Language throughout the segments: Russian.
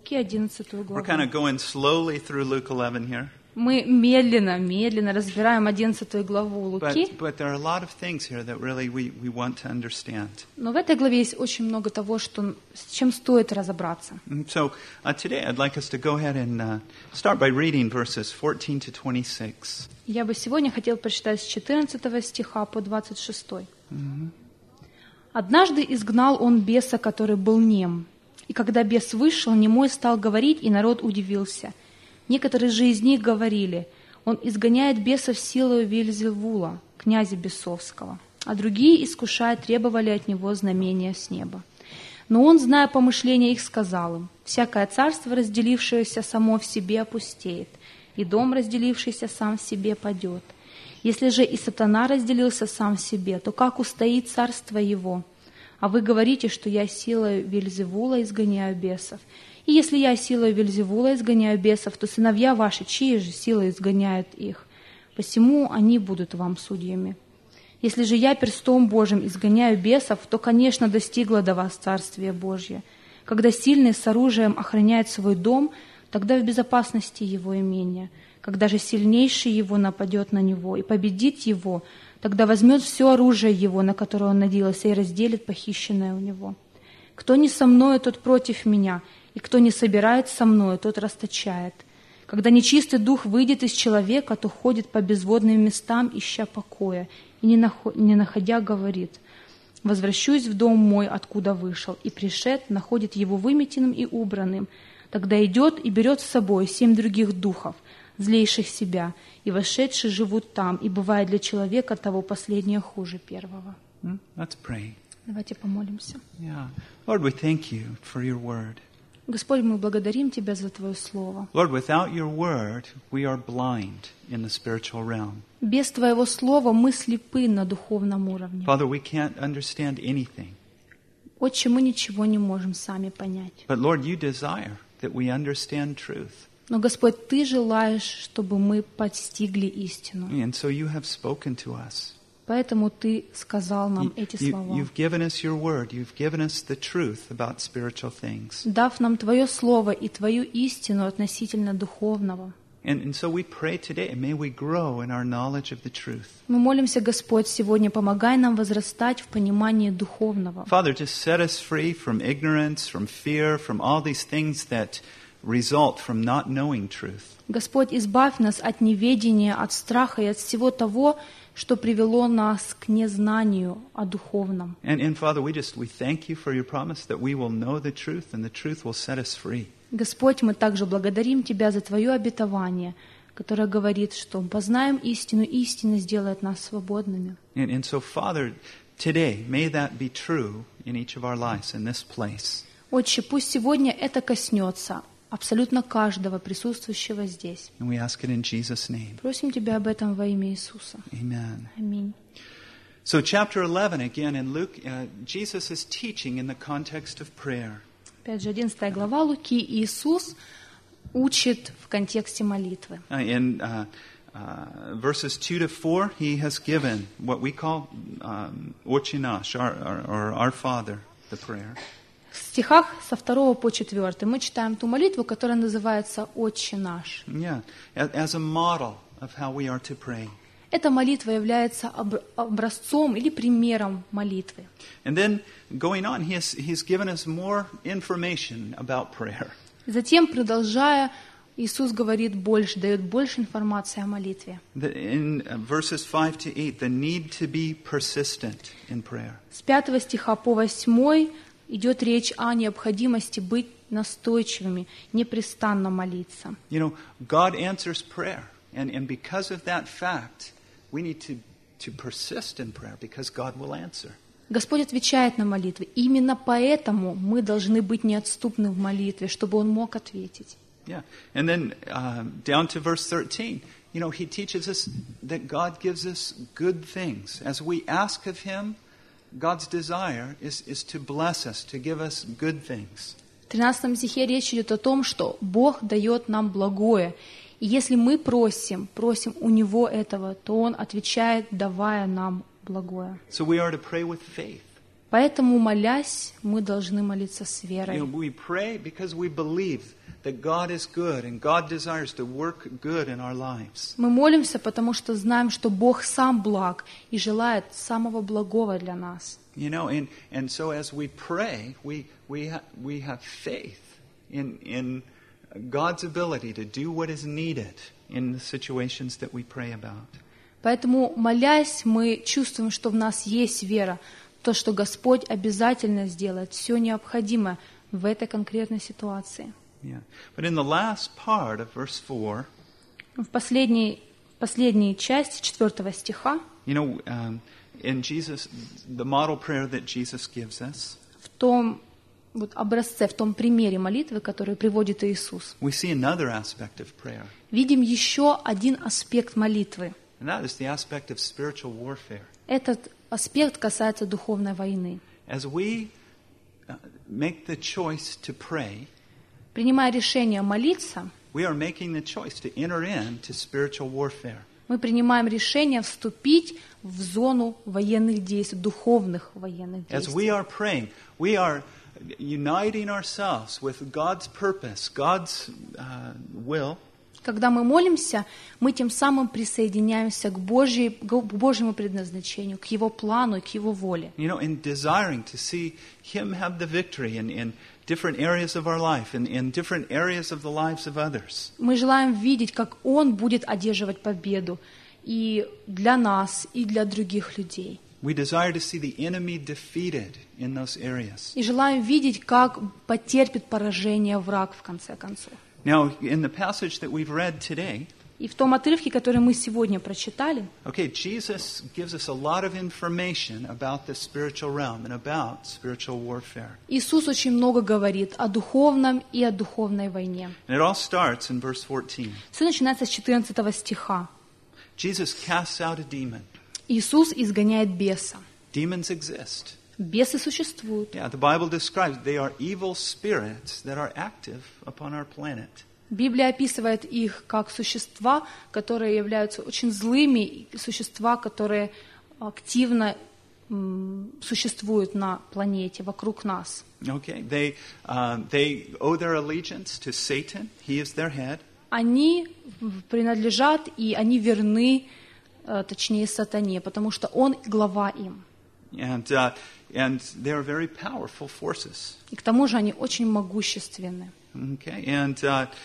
Луки, 11 We're главу. kind of going slowly through Luke 11 here. Мы медленно разбираем 11 главу Луки, But there are a lot of things here that really we want to understand. но в этой главе есть очень много того, с чем стоит разобраться. And so today I'd like us to go ahead and start by reading verses 14 to 26. Я бы сегодня хотел прочитать с 14 стиха по 26. «Однажды изгнал он беса, который был нем. И когда бес вышел, немой стал говорить, и народ удивился. Некоторые же из них говорили: он изгоняет бесов силою Вельзевула, князя бесовского. А другие, искушая, требовали от него знамения с неба. Но он, зная помышления их, сказал им: всякое царство, разделившееся само в себе, опустеет, и дом, разделившийся сам в себе, падет. Если же и сатана разделился сам в себе, то как устоит царство его? А вы говорите, что я силой Вельзевула изгоняю бесов. И если я силой Вельзевула изгоняю бесов, то сыновья ваши, чьи же силой изгоняют их? Посему они будут вам судьями. Если же я перстом Божьим изгоняю бесов, то, конечно, достигло до вас Царствие Божье. Когда сильный с оружием охраняет свой дом, тогда в безопасности его имения. Когда же сильнейший его нападет на него и победит его, тогда возьмет все оружие его, на которое он надеялся, и разделит похищенное у него. Кто не со мною, тот против меня, и кто не собирает со мною, тот расточает. Когда нечистый дух выйдет из человека, то ходит по безводным местам, ища покоя, и не находя говорит: возвращусь в дом мой, откуда вышел, и пришед, находит его выметенным и убранным. Тогда идет и берет с собой 7 других духов, злейших себя, и вошедшие живут там, и бывает для человека того последнее хуже первого». Let's pray. Давайте помолимся. Yeah. Lord, we thank you for your word. Господь, мы благодарим Тебя за Твое Слово. Lord, without your word, we are blind in the spiritual realm. Без Твоего Слова мы слепы на духовном уровне. Father, we can't understand anything. Отче, мы ничего не можем сами понять. But Lord, you desire that we understand truth. Но, Господь, Ты желаешь, чтобы мы постигли истину. And so you have spoken to us. Поэтому Ты сказал нам эти слова. You've given us your word. You've given us the truth about spiritual things. Дав нам Твое Слово и Твою истину относительно духовного. And so we pray today, may we grow in our knowledge of the truth. Мы молимся, Господь, сегодня помогай нам возрастать в понимании духовного. Father, just set us free from ignorance, from fear, from all these things that result from not knowing truth. Господь, избавь нас от неведения, от страха и от всего того, что привело нас к незнанию о духовном. And Father, we thank you for your promise that we will know the truth and the truth will set us free. Господь, мы также благодарим Тебя за Твое обетование, которое говорит, что познаем истину, и истина сделает нас свободными. And so, Father, today, may that be true in each of our lives in this place. Отче, пусть сегодня это коснется абсолютно каждого присутствующего здесь. And we ask it in Jesus' name. Просим Тебя об этом во имя Иисуса. Amen. Аминь. So chapter 11, again in Luke, Jesus is teaching in the context of prayer. Опять же, 11 глава Луки. Иисус учит в контексте молитвы. In verses 2 to 4, he has given what we call Отче наш, or our Father, the prayer. В стихах со 2 по 4 мы читаем ту молитву, которая называется «Отче наш». Yeah, as a model of how we are to pray. Эта молитва является образцом или примером молитвы. And then going on, he's given us more information about prayer. Затем, продолжая, Иисус говорит больше, дает больше информации о молитве. In verses 5 to 8, the need to be persistent in prayer. С 5 стиха по 8 идет речь о необходимости быть настойчивыми, непрестанно молиться. You know, God answers prayer, and because of that fact, we need to persist in prayer because God will answer. Господь отвечает на молитвы. Именно поэтому мы должны быть неотступны в молитве, чтобы Он мог ответить. Yeah, and then down to verse 13, you know, he teaches us that God gives us good things. As we ask of Him, God's desire is to bless us, to give us good things. В 13 стихе речь идет о том, что Бог дает нам благое. И если мы просим у Него этого, то Он отвечает, давая нам благое. So we are to pray with faith. Поэтому, молясь, мы должны молиться с You know, верой. we pray because we believe that God is good and God desires to work good in our lives. Мы молимся, потому что знаем, что Бог сам благ и желает самого благого для нас. You know, and so as we pray, we have faith in God's ability to do what is needed in the situations that we pray about. Поэтому, молясь, мы чувствуем, что в нас есть вера, то, что Господь обязательно сделает все необходимое в этой конкретной ситуации. Yeah. But in the last part of verse 4, В последней части 4 стиха, you know, in Jesus, the model prayer that Jesus gives us, в том вот образце, в том примере молитвы, который приводит Иисус, we see another aspect of prayer, видим еще один аспект молитвы. and that is the aspect of spiritual warfare. Этот аспект касается духовной войны. As we make the choice to pray, Принимая решение молиться, we are making the choice to enter into spiritual warfare. мы принимаем решение вступить в зону военных действий, духовных военных As действий. we are praying, we are uniting ourselves with God's purpose, God's will, Когда мы молимся, мы тем самым присоединяемся к Божьему предназначению, к Его плану и к Его воле. you know, in desiring to see Him have the victory in different areas of our life, in different areas of the lives of others. Мы желаем видеть, как Он будет одерживать победу и для нас, и для других людей. We desire to see the enemy defeated in those areas. И желаем видеть, как потерпит поражение враг в конце концов. Now, in the passage that we've read today, И в том отрывке, который мы сегодня прочитали, okay, Jesus gives us a lot of information about the spiritual realm and about spiritual warfare. Иисус очень много говорит о духовном и о духовной войне. And it all starts in verse 14. Все начинается с 14 стиха. Jesus casts out a demon. Иисус изгоняет беса. Demons exist. Бесы существуют. Yeah, the Bible describes they are evil spirits that are active upon our planet. Библия описывает их как существа, которые являются очень злыми, и существа, которые активно существуют на планете, вокруг нас. Okay, they owe their allegiance to Satan. He is their head. Они принадлежат и они верны, точнее, сатане, потому что он глава им. And they are very powerful forces. И к тому же они очень могущественны. Okay, and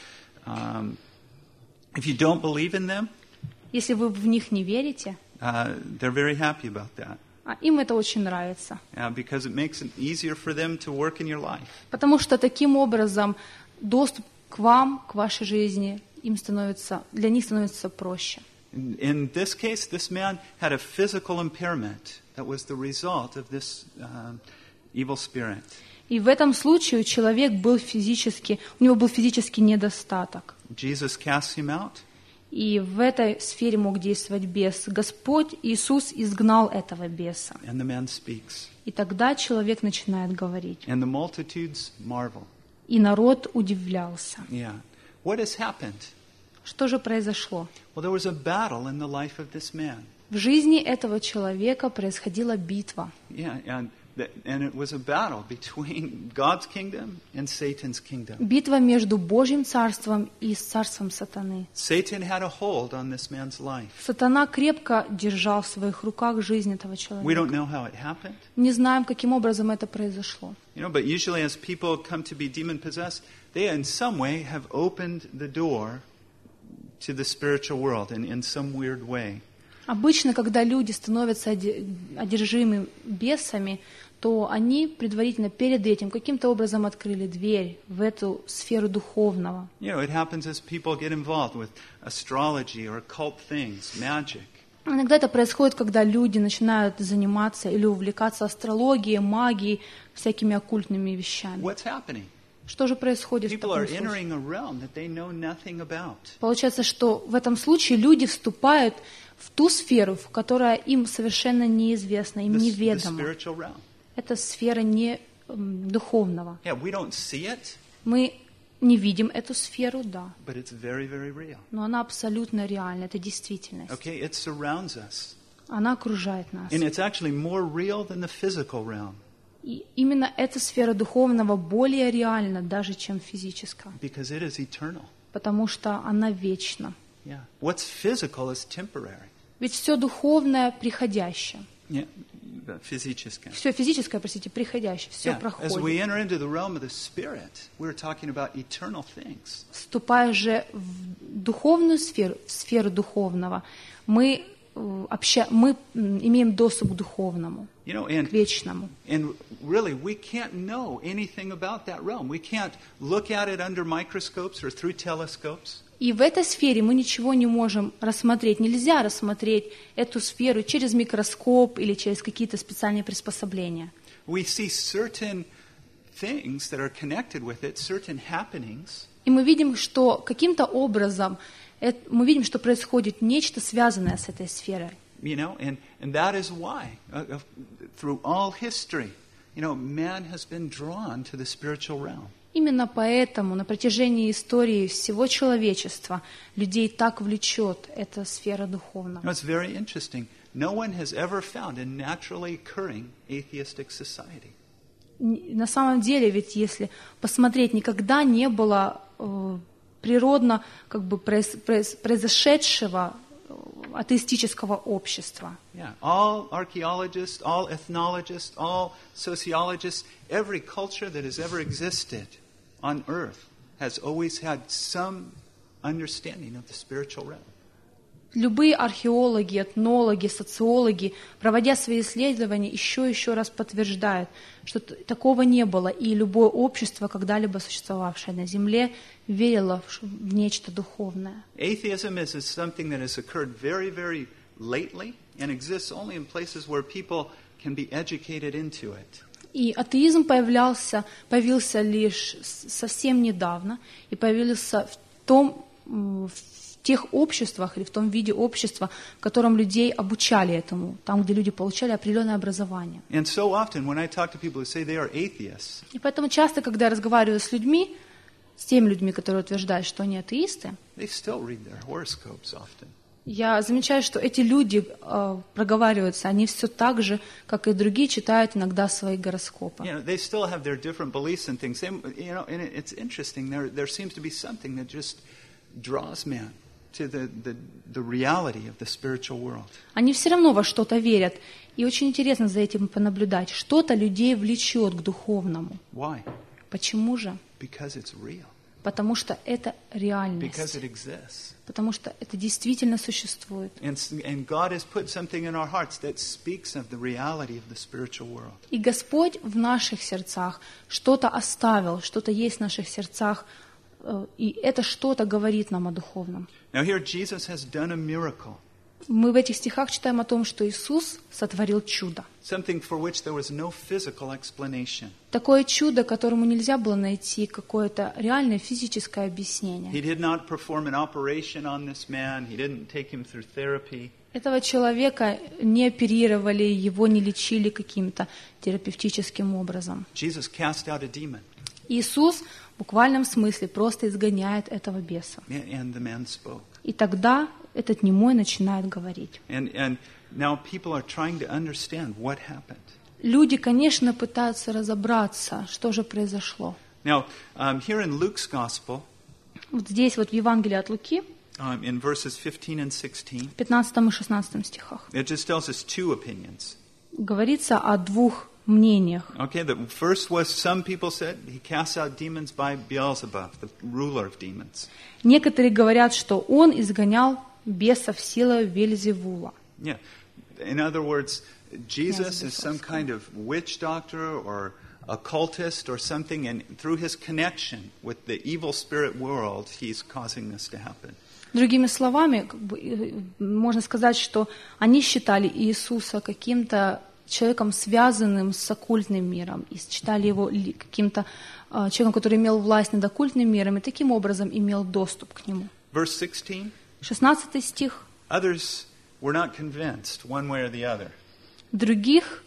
if you don't believe in them, Если вы в них не верите, they're very happy about that им это очень нравится. because it makes it easier for them to work in your life. Потому что таким образом доступ к вам, к вашей жизни, для них становится проще. In this case, this man had a physical impairment that was the result of this evil spirit. И в этом случае у него был физический недостаток. Jesus casts him out. И в этой сфере мог действовать бес. Господь Иисус изгнал этого беса. And the man speaks. И тогда человек начинает говорить. And the multitudes marvel. И народ удивлялся. Yeah. What has happened? Что же произошло? Well, there was a battle in the life of this man. В жизни этого человека происходила битва. Yeah, and it was a battle between God's kingdom and Satan's kingdom. Битва между Божьим царством и царством сатаны. Satan had a hold on this man's life. Сатана крепко держал в своих руках жизнь этого We человека. don't know how it happened. Не знаем, каким образом это произошло. You know, but usually as people come to be demon-possessed, they in some way have opened the door to the spiritual world in some weird way. Обычно, когда люди становятся одержимыми бесами, то они предварительно перед этим каким-то образом открыли дверь в эту сферу духовного. You know, it happens as people get involved with astrology or occult things, magic. Иногда это происходит, когда люди начинают заниматься или увлекаться астрологией, магией, всякими оккультными вещами. What's happening? Что же происходит в People are таком случае? entering a realm that they know nothing about. Получается, что в этом случае люди вступают в ту сферу, которая им совершенно неизвестна, им The неведома. spiritual realm. Это сфера не духовного. Yeah, we don't see it, Мы не видим эту сферу, да, but it's very, very real. но она абсолютно реальна, это действительность. Okay, it surrounds us. Она окружает нас. And it's actually more real than the physical realm. И именно эта сфера духовного более реальна даже, чем физическая, because it is eternal. потому что она вечна. Yeah. What's physical is temporary. Ведь все духовное приходящее. Yeah. Физическое. Все физическое, простите, приходящее, все Yeah. As проходит. we enter into the realm of the Spirit, we're talking about eternal things. Вступая же в духовную сферу, в сферу духовного, мы имеем доступ к духовному, You know, к вечному. and really, we can't know anything about that realm. We can't look at it under microscopes or through telescopes. И в этой сфере мы ничего не можем рассмотреть. Нельзя рассмотреть эту сферу через микроскоп или через какие-то специальные приспособления. We see certain things that are connected with it, certain happenings, И мы видим, что каким-то образом, мы видим, что происходит нечто, связанное с этой сферой. you know, and that is why, through all history, you know, man has been drawn to the spiritual realm. Именно поэтому на протяжении истории всего человечества людей так влечет эта сфера духовного. Now, it's very interesting. No one has ever found a naturally occurring atheistic society. На самом деле, ведь если посмотреть, никогда не было природно произошедшего атеистического общества. Yeah, all archaeologists, all ethnologists, all sociologists, every culture that has ever existed on earth has always had some understanding of the spiritual realm. Любые археологи, этнологи, социологи, проводя свои исследования, еще раз подтверждают, что такого не было, и любое общество, когда-либо существовавшее на Земле, верило в нечто духовное. Atheism is something that has occurred very, very lately and exists only in places where people can be educated into it. И атеизм появился лишь совсем недавно, и появился в тех обществах или в том виде общества, в котором людей обучали этому, там, где люди получали определенное образование. And so often when I talk to people who say they are atheists, И поэтому часто, когда я разговариваю с людьми, с теми людьми, которые утверждают, что они атеисты, they still read their horoscopes often. я замечаю, что эти люди проговариваются, они все так же, как и другие, читают иногда свои гороскопы. You know, they still have their different beliefs and things. You know, and it's interesting. There seems to be something that just draws man to the reality of the spiritual world. Они все равно во что-то верят. И очень интересно за этим понаблюдать. Что-то людей влечет к духовному. Why? Почему же? Because it's real. Потому что это реальность. Because it exists. Потому что это действительно существует. And God has put something in our hearts that speaks of the reality of the spiritual world. И Господь в наших сердцах что-то оставил, что-то есть в наших сердцах, и это что-то говорит нам о духовном. Now here Jesus has done a miracle. Мы в этих стихах читаем о том, что Иисус сотворил чудо. Something for which there was no physical explanation. Такое чудо, которому нельзя было найти какое-то реальное физическое объяснение. He did not perform an operation on this man. He didn't take him through therapy. Этого человека не оперировали, его не лечили каким-то терапевтическим образом. Jesus cast out a demon. Иисус в буквальном смысле просто изгоняет этого беса. And the man spoke. И тогда этот немой начинает говорить. And now people are trying to understand what happened. Люди, конечно, пытаются разобраться, что же произошло. Now, here in Luke's Gospel, Вот здесь, вот в Евангелии от Луки, in verses 15 and 16, в 15 и 16 стихах, it just tells us two opinions. говорится о двух мнениях. Okay, the first was some people said he casts out demons by Beelzebub, the ruler of demons. Некоторые говорят, что он изгонял бесов силой Вельзевула. Yeah. In other words, Jesus is some kind of witch doctor or occultist or something, and through his connection with the evil spirit world, he's causing this to happen. Другими словами, можно сказать, что они считали Иисуса каким-то человеком, связанным с оккультным миром, и считали его каким-то человеком, который имел власть над оккультным миром, и таким образом имел доступ к нему. Verse 16. 16 стих. Others were not convinced one way or the other. Других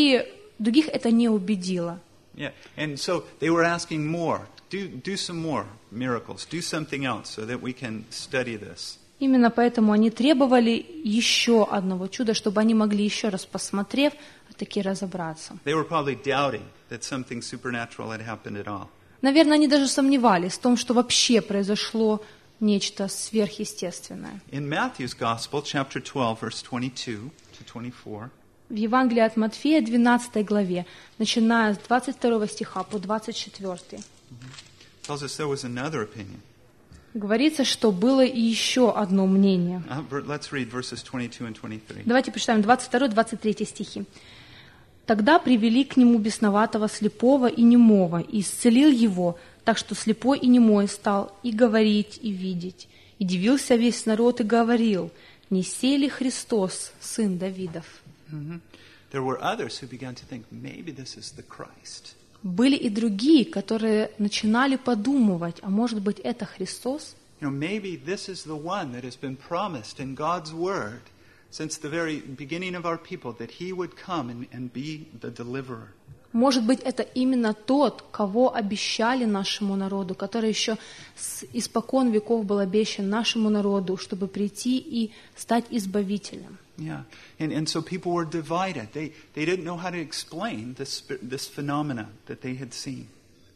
это не убедило. Yeah, and so they were asking more. Do some more miracles. Do something else so that we can study this. Именно поэтому они требовали еще одного чуда, чтобы они могли еще раз, посмотрев, таки разобраться. They were probably doubting that something supernatural had happened at all. Наверное, они даже сомневались в том, что вообще произошло нечто сверхъестественное. In Matthew's Gospel, chapter 12, verse 22 to 24, В Евангелии от Матфея, 12 главе, начиная с 22 стиха по 24, tells us there was another opinion. говорится, что было и еще одно мнение. Let's read verses 22 and 23. Давайте почитаем 22-23 стихи. «Тогда привели к нему бесноватого, слепого и немого, и исцелил его, так что слепой и немой стал и говорить, и видеть. И дивился весь народ и говорил, не сей ли Христос, сын Давидов?» There were others who began to think, maybe this is the Christ. Были и другие, которые начинали подумывать, а может быть, это Христос? Maybe this is the one that has been promised in God's Word since the very beginning of our people, that He would come and be the deliverer. Может быть, это именно тот, кого обещали нашему народу, который еще испокон веков был обещан нашему народу, чтобы прийти и стать избавителем. Yeah, and so people were divided. They didn't know how to explain this phenomena that they had seen.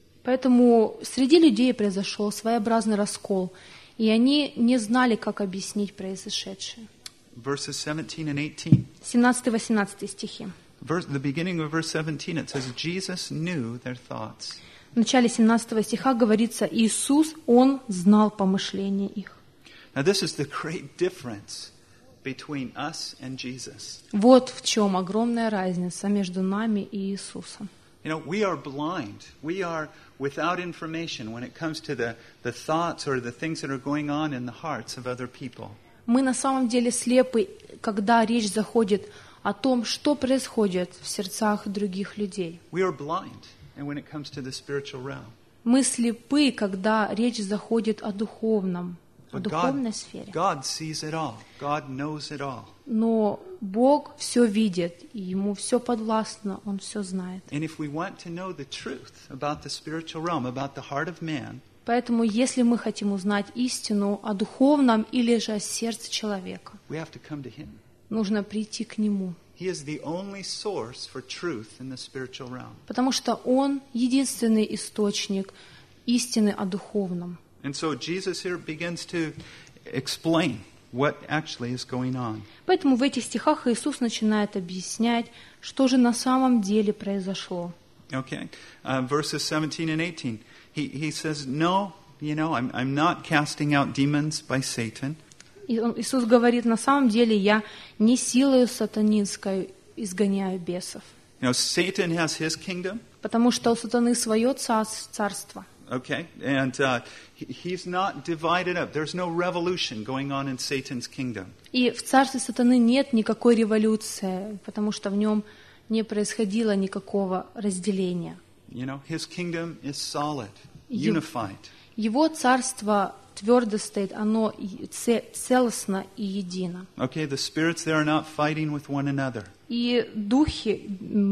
Поэтому среди людей произошел своеобразный раскол, и они не знали, как объяснить произошедшее. Verses 17 and 18. 17-18 стихи. The beginning of verse 17, it says, Jesus knew their thoughts. В начале 17 стиха говорится, Иисус, Он знал помышления их. Now this is the great difference between us and Jesus. Вот в чем огромная разница между нами и Иисусом. We are blind. We are without information when it comes to the thoughts or the things that are going on in the hearts of other people. Мы на самом деле слепы, когда речь заходит о том, что происходит в сердцах других людей. We are blind, and when it comes to the spiritual realm. Мы слепы, когда речь заходит о духовном, о But духовной сфере. God sees it all. God knows it all. Но Бог все видит, и Ему все подвластно, Он все знает. And if we want to know the truth about the spiritual realm, about the heart of man, Поэтому, если мы хотим узнать истину о духовном или же о сердце человека, we have to come to Him. нужно прийти к Нему. He is the only source for truth in the spiritual realm. Потому что Он единственный источник истины о духовном. And so Jesus here begins to explain what actually is going on. Поэтому в этих стихах Иисус начинает объяснять, что же на самом деле произошло. Okay, verses 17 and 18. He says, no, I'm not casting out demons by Satan. Иисус говорит, на самом деле я не силою сатанинской изгоняю бесов. Satan has his kingdom. Потому что у сатаны свое царство. Okay, and he's not divided up. There's no revolution going on in Satan's kingdom. И в царстве сатаны нет никакой революции, потому что в нем не происходило никакого разделения. His kingdom is solid, unified. Его царство твердо стоит, оно целостно и едино. Okay, the spirits there are not fighting with one another. И духи,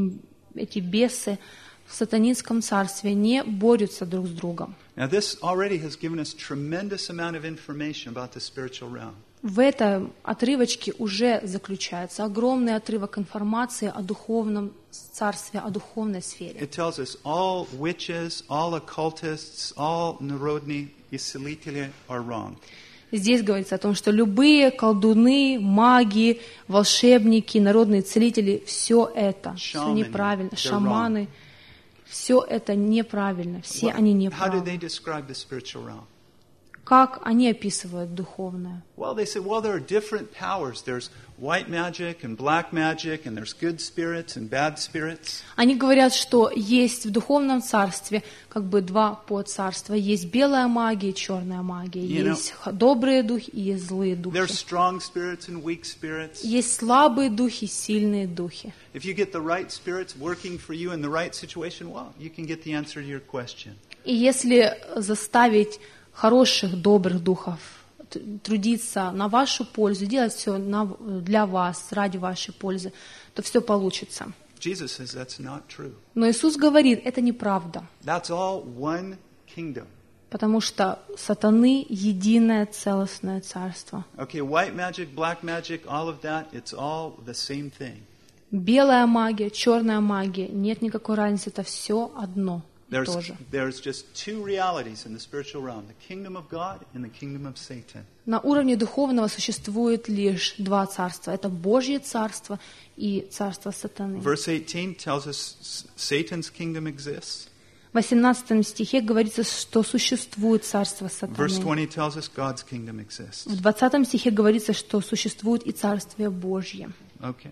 эти бесы в сатанинском царстве не борются друг с другом. Now this already has given us tremendous amount of information about the spiritual realm. В этом отрывочке уже заключается огромный отрывок информации о духовном царстве, о духовной сфере. It tells us all witches, all occultists, all народные исцелители are wrong. Здесь говорится о том, что любые колдуны, маги, волшебники, народные целители, все это все неправильно, шаманы, все это неправильно, все они неправильны. How do they describe the spiritual realm? Как они описывают духовное? Well, they say, there are different powers. There's white magic and black magic, and there's good spirits and bad spirits. Они говорят, что есть в духовном царстве как бы два подцарства. Есть белая магия и черная магия. Есть добрые духи и есть злые духи. There's strong spirits and weak spirits. Есть слабые духи, сильные духи. If you get the right spirits working for you in the right situation, you can get the answer to your question. И если заставить хороших, добрых духов трудиться на вашу пользу, делать все для вас, ради вашей пользы, то все получится. Jesus says that's not true. Но Иисус говорит, это неправда. That's all one kingdom. Потому что сатаны единое целостное царство. Okay, white magic, black magic, all of that, it's all the same thing. Белая магия, черная магия, нет никакой разницы, это все одно и то же. There's just two realities in the spiritual realm, the kingdom of God and the kingdom of Satan. На уровне духовного существует лишь два царства. Это Божье царство и царство сатаны. Verse 18 tells us Satan's kingdom exists. В 18 стихе говорится, что существует царство Verse сатаны. 20 tells us God's kingdom exists. В 20 стихе говорится, что существует и царствие Божье. Okay.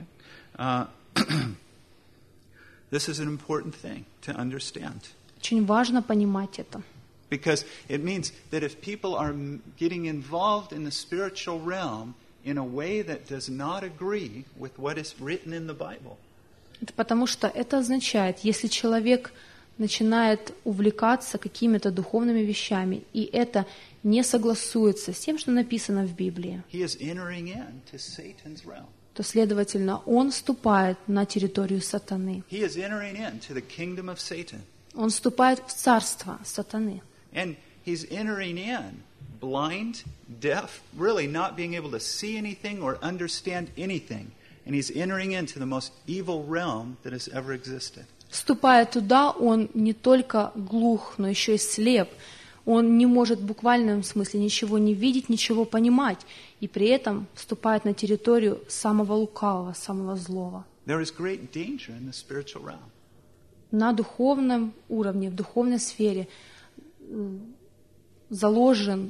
This is an important thing to understand. Очень важно понимать это. Because it means that if people are getting involved in the spiritual realm in a way that does not agree with what is written in the Bible, Это потому что это означает, если человек начинает увлекаться какими-то духовными вещами, и это не согласуется с тем, что написано в Библии, he is entering into Satan's realm. то, следовательно, он вступает на территорию сатаны. He is entering into the kingdom of Satan. Он вступает в царство сатаны. And he's entering in blind, deaf, really not being able to see anything or understand anything. And he's entering into the most evil realm that has ever existed. Вступая туда, он не только глух, но еще и слеп. Он не может в буквальном смысле ничего не видеть, ничего понимать. И при этом вступает на территорию самого лукавого, самого злого. There is great danger in the spiritual realm. На духовном уровне, в духовной сфере заложена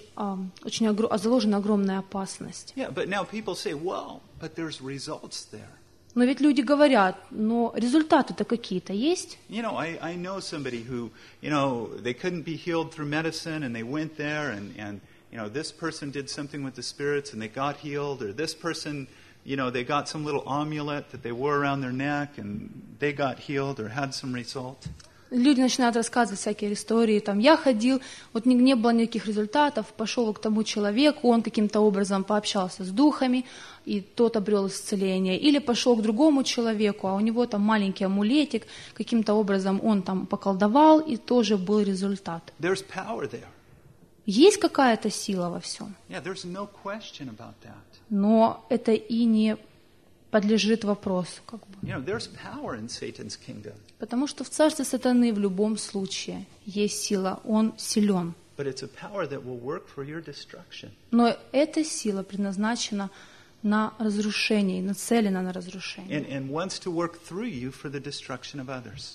огромная опасность. Yeah, but now people say, well, but there's results there. Но ведь люди говорят, но результаты-то какие-то есть? You know, I know somebody who, you know, they couldn't be healed through medicine and they went there and you know, this person did something with the spirits and they got healed, or this person, you know, they got some little amulet that they wore around their neck and they got healed or had some result. Люди начинают рассказывать всякие истории, там, я ходил, вот не было никаких результатов, пошел к тому человеку, он каким-то образом пообщался с духами, и тот обрел исцеление. Или пошел к другому человеку, а у него там маленький амулетик, каким-то образом он там поколдовал, и тоже был результат. There's power there. Есть какая-то сила во всем, Yeah, there's no question about that. но это и не подлежит вопросу, как бы. You know, there's power in Satan's kingdom, Потому что в царстве сатаны в любом случае есть сила, он силен. but it's a power that will work for your destruction. Но эта сила предназначена на разрушение, нацелена на разрушение. And wants to work through you for the destruction of others.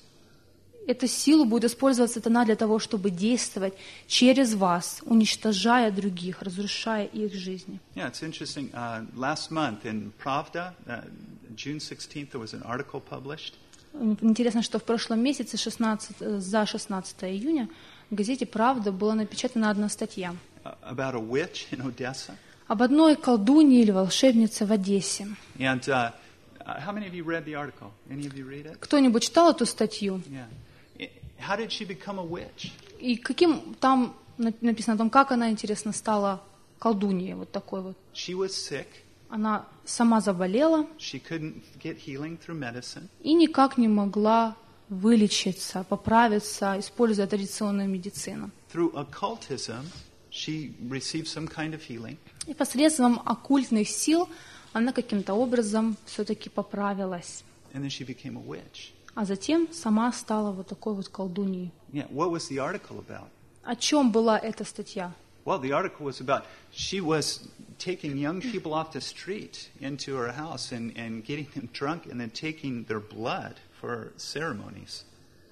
Эту силу будет использовать сатана для того, чтобы действовать через вас, уничтожая других, разрушая их жизни. Yeah, it's interesting. Last month in Pravda, June 16th, there was an article published. Интересно, что в прошлом месяце, за 16 июня, в газете «Правда» была напечатана одна статья About a witch in Odessa. об одной колдунье или волшебнице в Одессе. And how many of you read the article? Any of you read it? Кто-нибудь читал эту статью? Yeah. How did she become a witch? И каким там написано о том, как она, интересно, стала колдуньей, вот такой вот. She was sick. Она сама заболела She couldn't get healing through medicine. и никак не могла вылечиться, поправиться, используя традиционную медицину. Through occultism, she received some kind of healing. И посредством оккультных сил она каким-то образом все-таки поправилась. And then she became a witch. А затем сама стала вот такой вот колдуньей. Yeah, what was the article about? О чем была эта статья? Well, the article was about she was taking young people off the street into her house and getting them drunk and then taking their blood for ceremonies.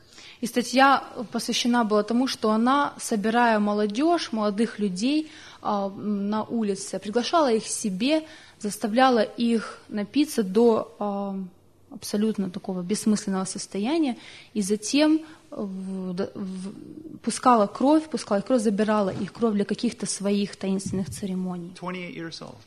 И статья посвящена была тому, что она, собирая молодежь, молодых людей на улице, приглашала их к себе, заставляла их напиться до абсолютно такого бессмысленного состояния, и затем пускала их кровь, забирала их кровь для каких-то своих таинственных церемоний. 28 years old.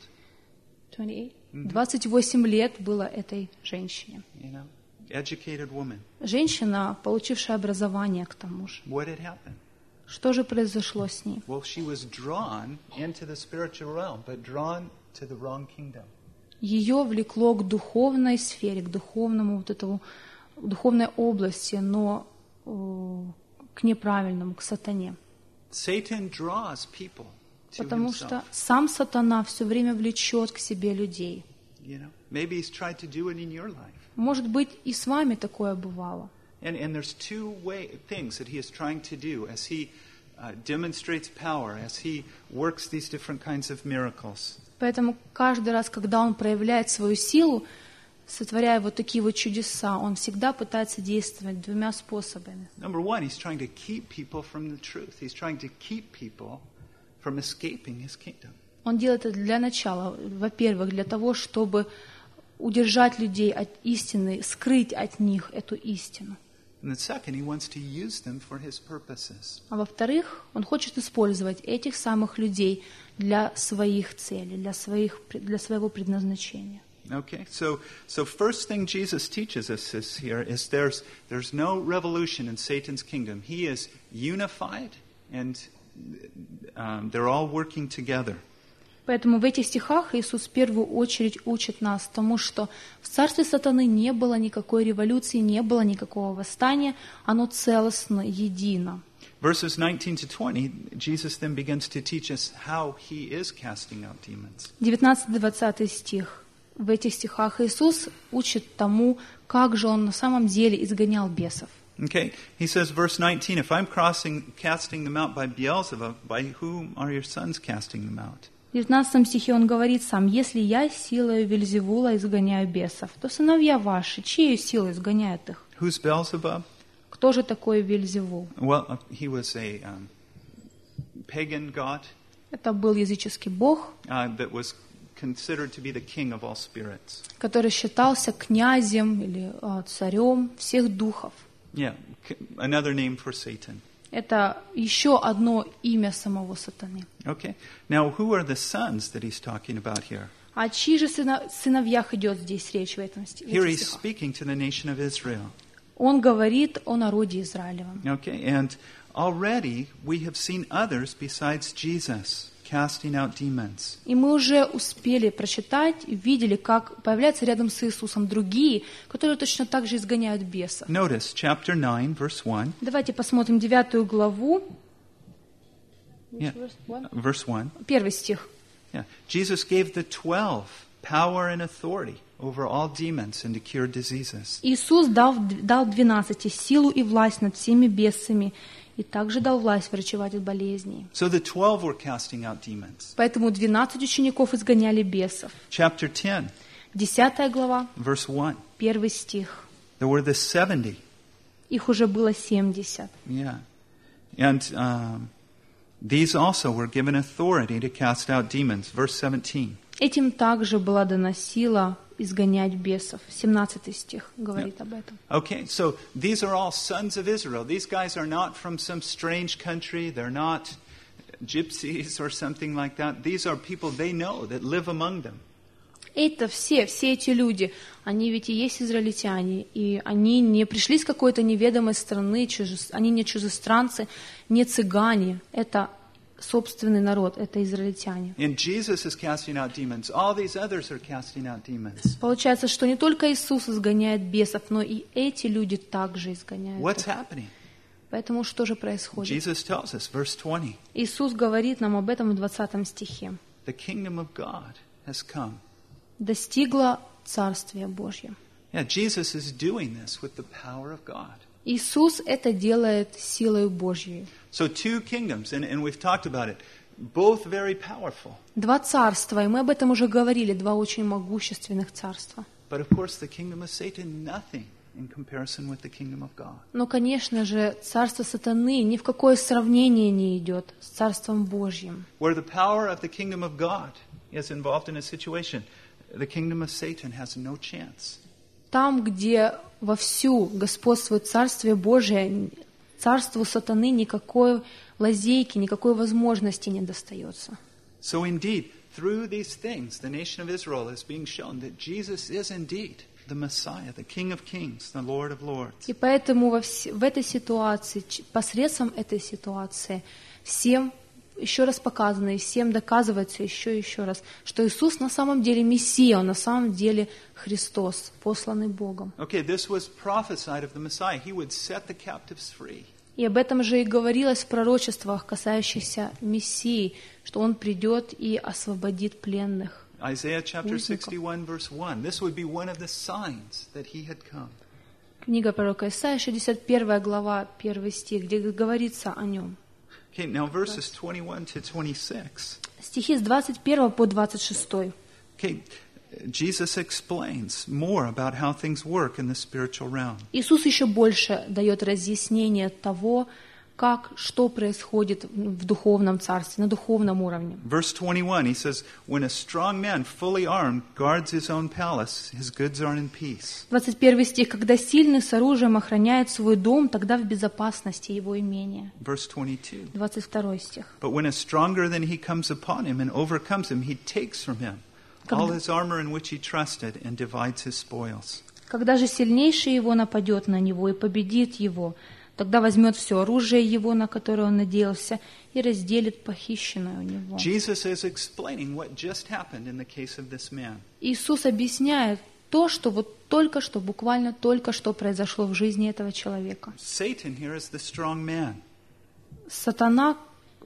28 лет было этой женщине. You know, educated woman. Женщина, получившая образование к тому же. What had happened? Что же произошло с ней? Well, she was drawn into the spiritual realm, but drawn to the wrong kingdom. Ее влекло к духовной сфере, к духовному духовной области, но к неправильному, к сатане. Satan draws people to Потому himself. что сам сатана все время влечет к себе людей. You know, Maybe He's tried to do it in your life. Может быть, и с вами такое бывало. And there's two things that He is trying to do as He demonstrates power, as He works these different kinds of miracles. Поэтому каждый раз, когда Он проявляет свою силу, сотворяя вот такие вот чудеса, Он всегда пытается действовать двумя способами. Number one, He's trying to keep people from the truth. He's trying to keep people from escaping His kingdom. Он делает это для начала, во-первых, для того, чтобы удержать людей от истины, скрыть от них эту истину. And then second, He wants to use them for His purposes. А во-вторых, Он хочет использовать этих самых людей для своих целей, для своего предназначения. Okay, so first thing Jesus teaches us is there's no revolution in Satan's kingdom. He is unified, and they're all working together. Поэтому в этих стихах Иисус в первую очередь учит нас тому, что в царстве сатаны не было никакой революции, не было никакого восстания, оно целостно, едино. Verses 19 to 20, Jesus then begins to teach us how He is casting out demons. 19-20 стих. В этих стихах Иисус учит тому, как же Он на самом деле изгонял бесов. Okay, He says, verse 19, if I'm casting them out by Beelzebub, by whom are your sons casting them out? В 19 стихе Он говорит сам: «Если я силою Вельзевула изгоняю бесов, то сыновья ваши, чьей силой изгоняют их?» Who's Beelzebub? Кто же такой Вельзевул? Well, he was a pagan god Это был языческий бог, that was considered to be the king of all spirits. который считался князем или царем всех духов. Yeah, another name for Satan. Это еще одно имя самого сатаны. Okay, now who are the sons that he's talking about here? О чьих же сыновьях идет здесь речь в этом стихе? Here he's speaking to the nation of Israel. Он говорит о народе Израилевом. Okay, and already we have seen others besides Jesus casting out demons. И мы уже успели прочитать, видели, как появляются рядом с Иисусом другие, которые точно так же изгоняют бесов. Notice chapter 9, verse 1. Давайте посмотрим 9 главу. Yeah, verse 1. Первый стих. Yeah. Jesus gave the 12 power and authority over all demons and to cure diseases. Иисус дал 12 силу и власть над всеми бесами, и также дал власть врачевать от болезней. So the 12 were casting out demons. Поэтому 12 учеников изгоняли бесов. Chapter 10, 10 глава, verse 1. 1 стих. There were the 70. Их уже было 70. Yeah. And these also were given authority to cast out demons. Verse 17. Этим также была дана сила изгонять бесов. 17 стих говорит об этом. Okay, so these are all sons of Israel. These guys are not from some strange country. They're not gypsies or something like that. These are people they know that live among them. Это все эти люди, они ведь и есть израильтяне, и они не пришли с какой-то неведомой страны, они не чужестранцы, не цыгане, это собственный народ, это израильтяне. And Jesus is casting out demons. All these others are casting out demons. Получается, что не только Иисус изгоняет бесов, но и эти люди также изгоняют What's их. happening? Поэтому что же происходит? Jesus tells us, verse 20, Иисус говорит нам об этом в 20 стихе. the kingdom of God has come. Достигло Царствие Божье. Yeah, Jesus is doing this with the power of God. Иисус это делает силой Божьей. So two kingdoms, and we've talked about it, both very powerful. Два царства, и мы об этом уже говорили, два очень могущественных царства. But of course the kingdom of Satan, nothing in comparison with the kingdom of God. Но, конечно же, царство сатаны ни в какое сравнение не идет с Царством Божьим. Where the power of the kingdom of God is involved in a situation, the kingdom of Satan has no chance. Там, где вовсю господствует Царствие Божие, царству сатаны никакой лазейки, никакой возможности не достается. So indeed, through these things, the nation of Israel is being shown that Jesus is indeed the Messiah, the King of Kings, the Lord of Lords. И поэтому в этой ситуации, посредством этой ситуации, всем еще раз показано и всем доказывается еще раз, что Иисус на самом деле Мессия, Он на самом деле Христос, посланный Богом. Okay, this was prophesied of the Messiah. He would set the captives free. И об этом же и говорилось в пророчествах, касающихся Мессии, что Он придет и освободит пленных. Isaiah chapter узников. 61, verse 1. This would be one of the signs that he had come. Книга пророка Исаия, 61 глава, 1 стих, где говорится о нем. Okay, now verses 21 to 26. Стихи с 21 по 26. Okay, Jesus explains more about how things work in the spiritual realm. Иисус еще больше дает разъяснение того, как, что происходит в духовном царстве, на духовном уровне. Verse 21, he says, when a strong man, fully armed, guards his own palace, his goods are in peace. 21 стих. Когда сильный с оружием охраняет свой дом, тогда в безопасности его имение. Verse 22, 22 стих. but when a stronger than he comes upon him and overcomes him, he takes from him all his armor in which he trusted and divides his spoils. Когда же сильнейший его нападет на него и победит его, тогда возьмет все оружие его, на которое он надеялся, и разделит похищенное у него. Jesus is explaining what just happened in the case of this man. Иисус объясняет то, что вот только что, буквально только что произошло в жизни этого человека. Satan here is the strong man. Сатана,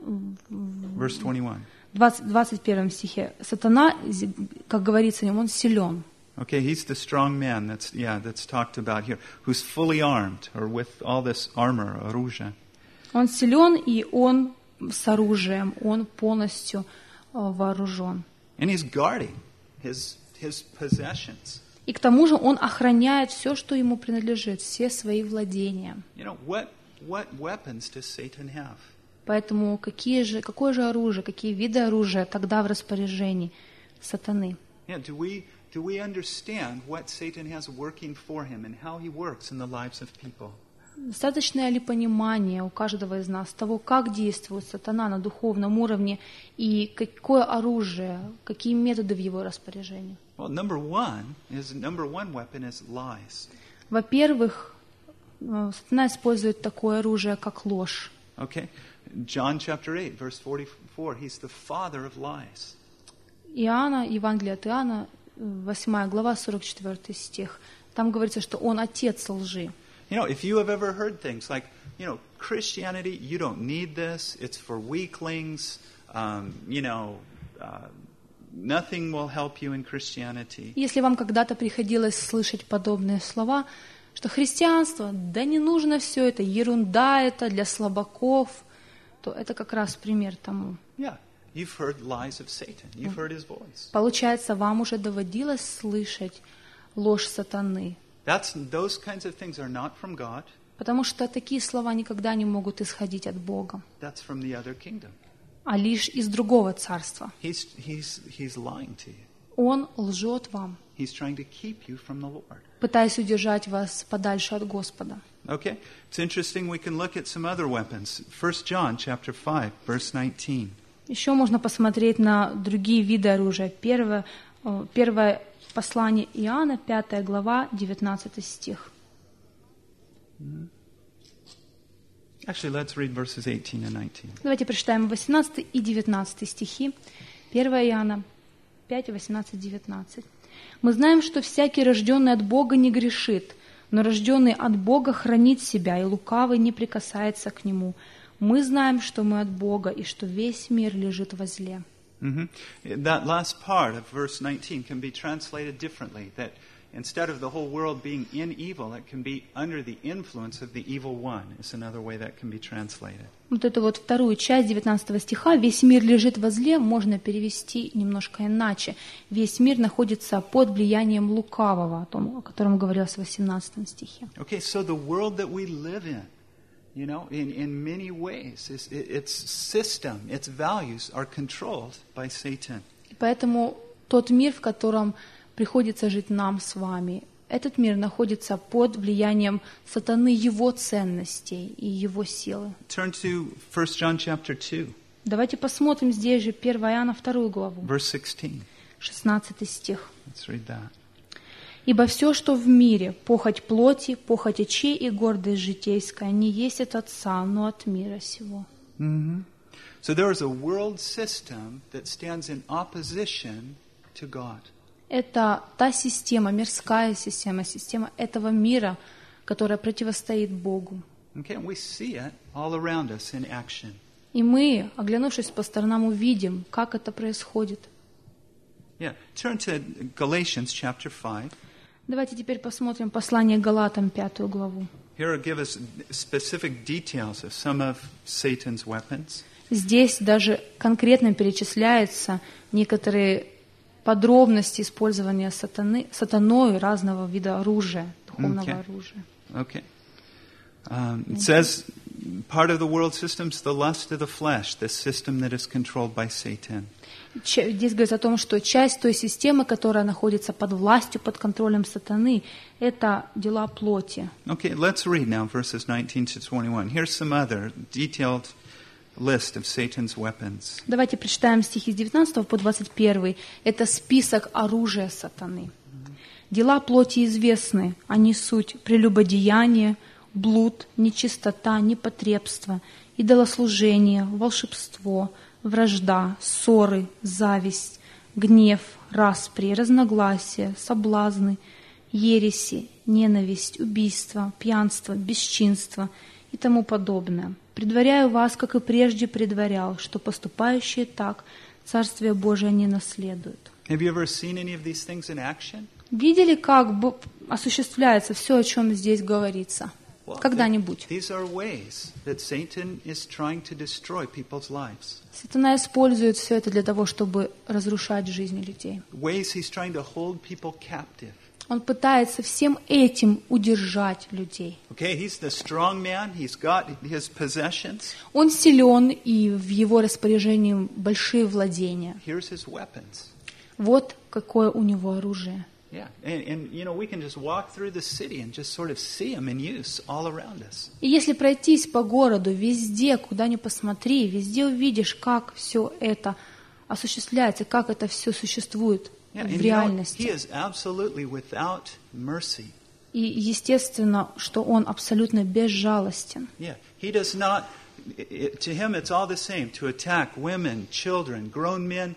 Verse 21. в 21 стихе, сатана, как говорится о нем, он силен. Okay, he's the strong man that's talked about here, who's fully armed, or with all this armor, оружие. Он силен, и он с оружием, он полностью вооружен. And he's guarding his possessions. И к тому же он охраняет все, что ему принадлежит, все свои владения. You know, what weapons does Satan have? Поэтому какое же оружие, какие виды оружия тогда в распоряжении сатаны? Yeah, do we understand what Satan has working for him and how he works in the lives of people? Достаточно ли понимание у каждого из нас того, как действует сатана на духовном уровне и какое оружие, какие методы в его распоряжении? Well, number one weapon is lies. Во-первых, сатана использует такое оружие, как ложь. Okay, John chapter 8, verse 44, he's the father of lies. Евангелие от Иоанна, 8 глава, 44 стих. Там говорится, что он отец лжи. You know, if you have ever heard things like, Christianity, you don't need this, it's for weaklings, nothing will help you in Christianity. Если вам когда-то приходилось слышать подобные слова, что христианство, да не нужно все это, ерунда это для слабаков, то это как раз пример тому. Yeah, you've heard lies of Satan, you've heard his voice. Получается, вам уже доводилось слышать ложь сатаны. Those kinds of things are not from God. Потому что такие слова никогда не могут исходить от Бога, That's from the other kingdom. а лишь из другого царства. He's lying to you. Он лжет вам, He's trying to keep you from the Lord. пытаясь удержать вас подальше от Господа. Okay, it's interesting. We can look at some other weapons. 1 John chapter 5, verse 19. Еще можно посмотреть на другие виды оружия. Первое послание Иоанна, 5 глава, 19 стих. Actually, let's read verses 18 and 19. Давайте прочитаем 18 и 19 стихи. 1 Иоанна 5, 18, 19. «Мы знаем, что всякий, рожденный от Бога, не грешит, но рожденный от Бога хранит себя, и лукавый не прикасается к нему. Мы знаем, что мы от Бога, и что весь мир лежит во зле». That last part of verse 19 can be translated differently, that instead of the whole world being in evil, it can be under the influence of the evil one, is another way that can be translated. Вот эту вот вторую часть 19 стиха «Весь мир лежит во зле» можно перевести немножко иначе. Весь мир находится под влиянием лукавого, о котором говорилось в 18 стихе. Okay, so the world that we live in, in many ways, its system, its values are controlled by Satan. И поэтому тот мир, в котором приходится жить нам с вами, этот мир находится под влиянием сатаны, его ценностей и его силы. Turn to 1 John chapter 2, Давайте посмотрим здесь же 1 Иоанна 2 главу, verse 16. 16 стих. Let's read that. «Ибо все, что в мире, похоть плоти, похоть очей и гордость житейская, не есть от Отца, но от мира сего». So there is a world system that stands in opposition to God. Это та система, мирская система, система этого мира, которая противостоит Богу. Okay, and we see it all around us in action. И мы, оглянувшись по сторонам, увидим, как это происходит. Yeah. Turn to Galatians chapter 5. Давайте теперь посмотрим послание Галатам, 5 главу. Here are give us specific details of some of Satan's weapons. Здесь даже конкретно перечисляются некоторые подробности использования сатаной разного вида оружия, духовного оружия. Okay. It says part of the world system is the lust of the flesh, the system that is controlled by Satan. Здесь говорится о том, что часть той системы, которая находится под властью, под контролем сатаны, это дела плоти. Okay, let's read now verses 19 to 21. Here's some other detailed list of Satan's weapons. Давайте прочитаем стихи с 19 по 21. Это список оружия сатаны. Дела плоти известны, они суть прелюбодеяние, блуд, нечистота, непотребство, идолослужение, волшебство, вражда, ссоры, зависть, гнев, распри, разногласия, соблазны, ереси, ненависть, убийство, пьянство, бесчинство и тому подобное. Предваряю вас, как и прежде предварял, что поступающие так Царствие Божие не наследуют. Have you ever seen any of these things in action? Видели, как осуществляется все, о чем здесь говорится? Когда-нибудь. These are ways that Satan is trying to destroy people's lives. Сатана использует все это для того, чтобы разрушать жизни людей. Ways he's trying to hold people captive. Он пытается всем этим удержать людей. Okay, he's the strong man. He's got his possessions. Он силен, и в его распоряжении большие владения. Here's his weapons. Вот какое у него оружие. Yeah, and you know, we can just walk through the city and just sort of see them in use all around us. И если пройтись по городу, везде, куда ни посмотри, везде увидишь, как все это осуществляется, как это все существует в реальности. He is absolutely without mercy. И естественно, что он абсолютно безжалостен. Yeah, he does not. To him, it's all the same. To attack women, children, grown men.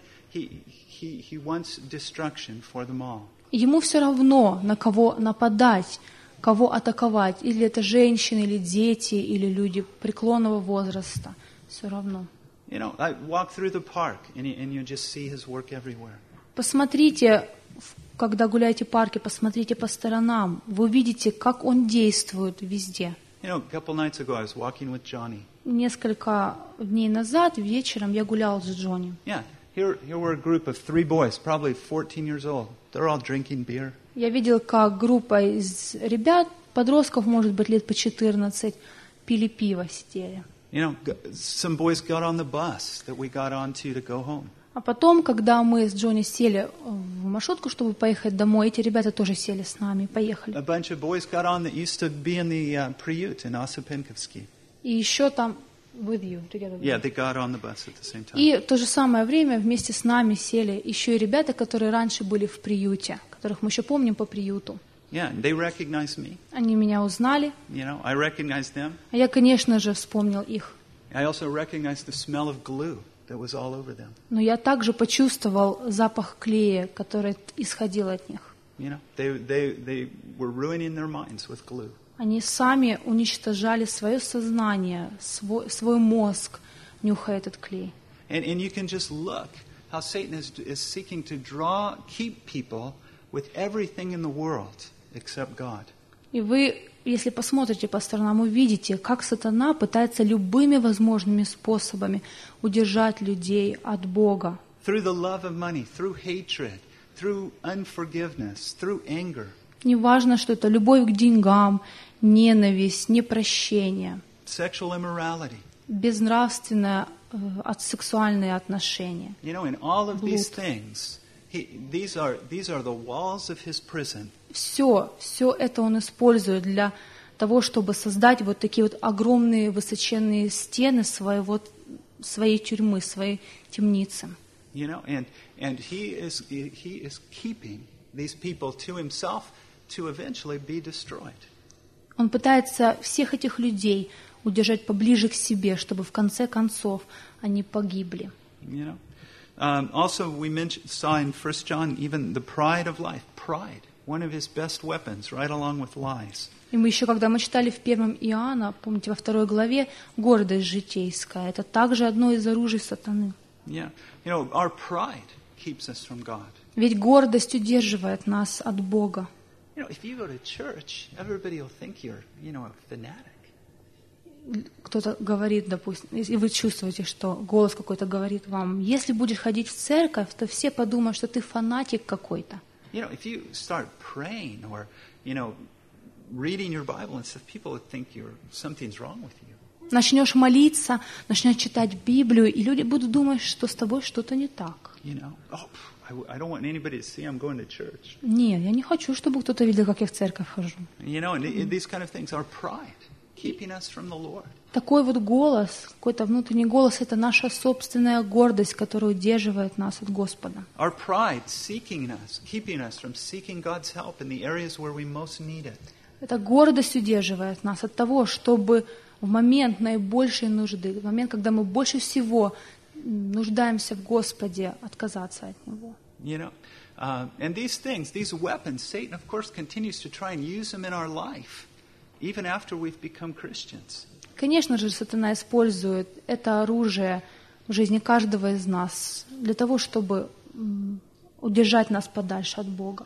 He wants destruction for them all. Ему все равно, на кого нападать, кого атаковать. Или это женщины, или дети, или люди преклонного возраста. Все равно. You know, I walk through the park, and you just see his work everywhere. Посмотрите, когда гуляете в парке, посмотрите по сторонам. Вы увидите, как он действует везде. You know, a couple nights ago, I was walking with Johnny. Несколько дней назад, вечером, я гулял с Джонни. Yeah, here were a group of 3 boys, probably 14 years old. They're all drinking beer. Я видел, как группа из ребят, подростков, может быть, лет по 14, пили пиво, сидели. You know, some boys got on the bus that we got onto to go home. А потом, когда мы с Джонни сели в маршрутку, чтобы поехать домой, эти ребята тоже сели с нами, поехали. A bunch of boys got on that used to be in the Priut in Ossipenkovsky. И еще там with you, together with Yeah, you. they got on the bus at the same time. И в то же самое время вместе с нами сели еще и ребята, которые раньше были в приюте, которых мы еще помним по приюту. Yeah, and they recognized me. Они меня узнали, You know, I recognized them. а я, конечно же, вспомнил их. I also recognized the smell of glue that was all over them. Но я также почувствовал запах клея, который исходил от них. You know, they were ruining their minds with glue. Они сами уничтожали свое сознание, свой мозг, нюхая этот клей. And you can just look how Satan is seeking to keep people with everything in the world except God. И вы, если посмотрите по сторонам, увидите, как сатана пытается любыми возможными способами удержать людей от Бога. Through the love of money, through hatred, through unforgiveness, through anger. Неважно, что это любовь к деньгам, ненависть, непрощение, Sexual immorality. безнравственное сексуальные отношения. You know, in all of these things, these are the walls of his prison. Все это он использует для того, чтобы создать вот такие вот огромные высоченные стены своей тюрьмы, своей темницы. You know, and he is keeping these people to himself to eventually be destroyed. Он пытается всех этих людей удержать поближе к себе, чтобы в конце концов они погибли. You know, also we saw in 1 John even the pride of life, pride, one of his best weapons, right along with lies. И мы еще, когда мы читали в 1 Иоанна, помните, во 2 главе, гордость житейская, это также одно из оружий сатаны. Yeah, you know, our pride keeps us from God. Ведь гордость удерживает нас от Бога. You know, if you go to church, everybody will think you're, a fanatic. Кто-то говорит, допустим, и вы чувствуете, что голос какой-то говорит вам, если будешь ходить в церковь, то все подумают, что ты фанатик какой-то. You know, if you start praying or, reading your Bible and stuff, people would think something's wrong with you. Начнешь молиться, начнешь читать Библию, и люди будут думать, что с тобой что-то не так. I don't want anybody to see I'm going to church. Нет, я не хочу, чтобы кто-то видел, как я в церковь хожу. And these kind of things are pride, keeping us from the Lord. Такой вот голос, какой-то внутренний голос, это наша собственная гордость, которая удерживает нас от Господа. Our pride keeping us from seeking God's help in the areas where we most need it. Эта гордость удерживает нас от того, чтобы в момент наибольшей нужды, в момент, когда мы больше всего нуждаемся в Господе, отказаться от Него. And these things, these weapons, Satan, of course, continues to try and use them in our life, even after we've become Christians. Конечно же, сатана использует это оружие в жизни каждого из нас для того, чтобы удержать нас подальше от Бога.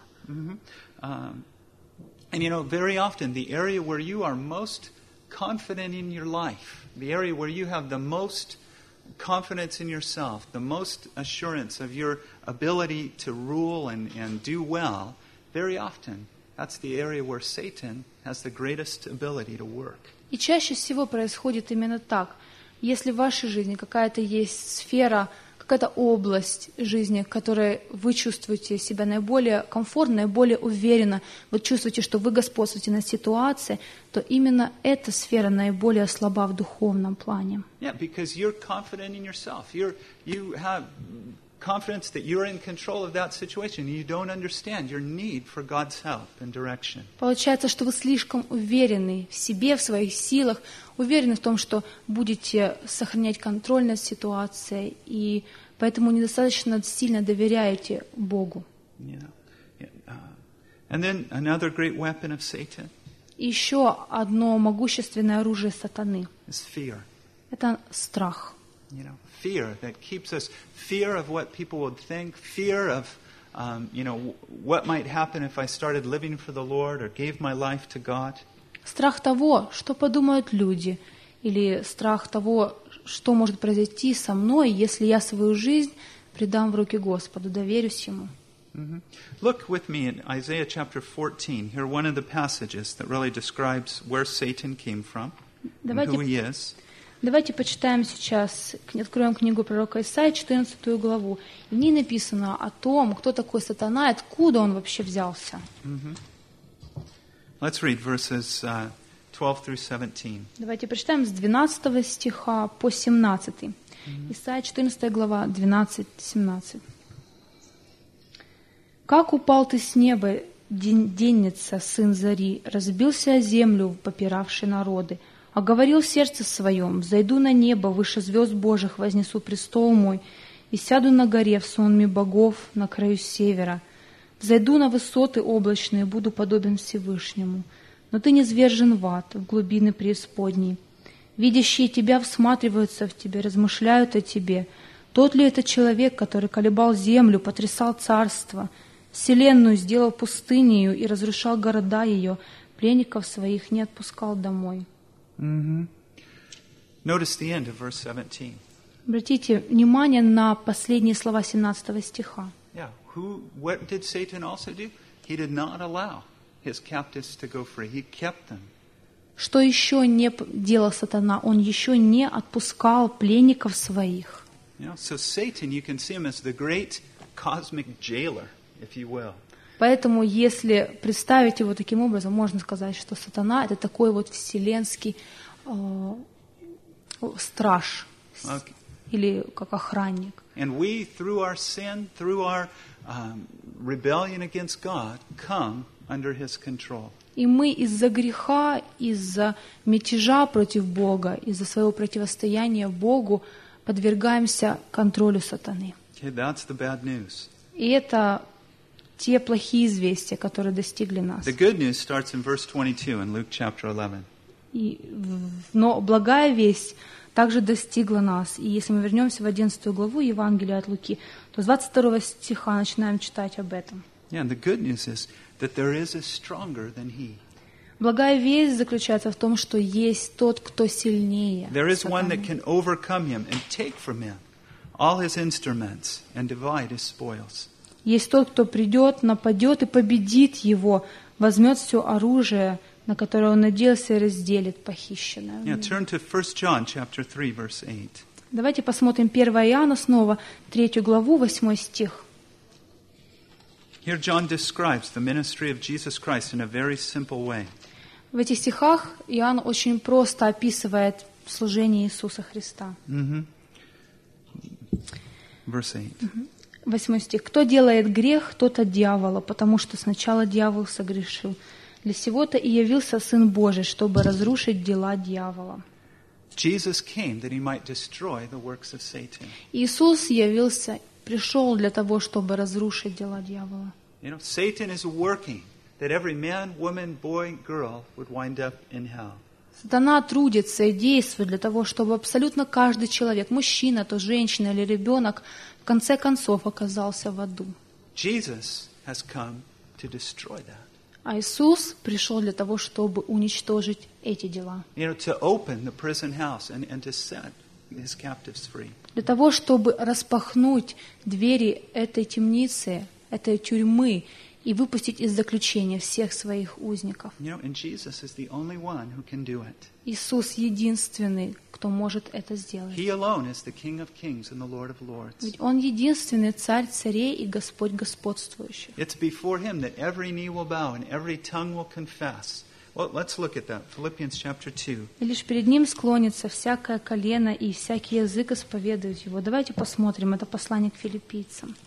And very often the area where you are most confident in your life, the area where you have the most confidence in yourself, the most assurance of your ability to rule and do well, very often that's the area where Satan has the greatest ability to work. И чаще всего происходит именно так. Если в вашей жизни какая-то есть сфера, какая-то область жизни, в которой вы чувствуете себя наиболее комфортно, наиболее уверенно, вы чувствуете, что вы господствуете над ситуацией, то именно эта сфера наиболее слаба в духовном плане. Yeah, because you're confident in yourself. You have confidence that you're in control of that situation. You don't understand your need for God's help and direction. Получается, что вы слишком уверены в себе, в своих силах, уверены в том, что будете сохранять контроль над ситуацией, и поэтому недостаточно сильно доверяете Богу. And then another great weapon of Satan. И еще одно могущественное оружие сатаны is fear. Это страх. Fear that keeps us, fear of what people would think, fear of, what might happen if I started living for the Lord or gave my life to God. Страх того, что подумают люди, или страх того, что может произойти со мной, если я свою жизнь предам в руки Господу, доверюсь Ему. Look with me in Isaiah chapter 14. Here one of the passages that really describes where Satan came from and who he is. Давайте почитаем сейчас, откроем книгу пророка Исаии, 14 главу. В ней написано о том, кто такой сатана и откуда он вообще взялся. Let's read verses 12 through 17. Давайте прочитаем с 12 стиха по 17. Исаия 14 глава, 12-17. «Как упал ты с неба, денница, сын зари, разбился о землю, попиравший народы, а говорил в сердце своем, взойду на небо, выше звезд Божьих вознесу престол мой, и сяду на горе в сонме богов на краю севера. Взойду на высоты облачные, буду подобен Всевышнему. Но ты низвержен в ад, в глубины преисподней. Видящие тебя всматриваются в тебе, размышляют о тебе. Тот ли это человек, который колебал землю, потрясал царство, вселенную сделал пустынею и разрушал города ее, пленников своих не отпускал домой». Notice the end of verse 17. Обратите внимание на последние слова 17 стиха. Yeah. What did Satan also do? He did not allow his captives to go free. He kept them. Что еще не делал сатана? Он еще не отпускал пленников своих. So Satan, you can see him as the great cosmic jailer, if you will. Поэтому, если представить его таким образом, можно сказать, что сатана — это такой вот вселенский страж, или как охранник. And we, through our sin, through our rebellion against God, come under his control. И мы из-за греха, из-за мятежа против Бога, из-за своего противостояния Богу подвергаемся контролю сатаны. Okay, that's the bad news. И это те плохие известия, которые достигли нас. The good news starts in verse 22 in Luke chapter 11. Но благая весть также достигла нас. И если мы вернемся в 11 главу Евангелия от Луки, то с 22 стиха начинаем читать об этом. Yeah, and the good news is that there is a stronger than he. Благая весть заключается в том, что есть тот, кто сильнее There is one сатаны. that can overcome him and take from him all his instruments and divide his spoils. Есть тот, кто придет, нападет и победит его, возьмет все оружие, на которое он надеялся, и разделит похищенное. Yeah, turn to 1 John chapter 3, verse 8. Давайте посмотрим 1 Иоанна снова, 3 главу, 8 стих. Here John describes the ministry of Jesus Christ in a very simple way. В этих стихах Иоанн очень просто описывает служение Иисуса Христа. Verse 8. 8 стих. «Кто делает грех, тот от дьявола, потому что сначала дьявол согрешил. Для сего-то и явился Сын Божий, чтобы разрушить дела дьявола». Jesus came that he might destroy the works of Satan. Иисус пришел для того, чтобы разрушить дела дьявола. You know, Satan is working that every man, woman, boy, girl would wind up in hell. Сатана трудится и действует для того, чтобы абсолютно каждый человек, мужчина, то женщина или ребенок, в конце концов оказался в аду. Jesus has come to destroy that. А Иисус пришел для того, чтобы уничтожить эти дела. You know, to open the prison house and to set his captives free. Для того, чтобы распахнуть двери этой темницы, этой тюрьмы и выпустить из заключения всех своих узников. You know, and Jesus is the only one who can do it. Иисус единственный, кто может это сделать. He alone is the King of Kings and the Lord of Lords. Ведь Он единственный царь царей и Господь господствующий. It's before him that every knee will bow and every tongue will confess. Well, let's look at that. Philippians chapter 2. И лишь перед Ним склонится всякое колено и всякий язык исповедует Его. Давайте посмотрим, это послание к филиппийцам.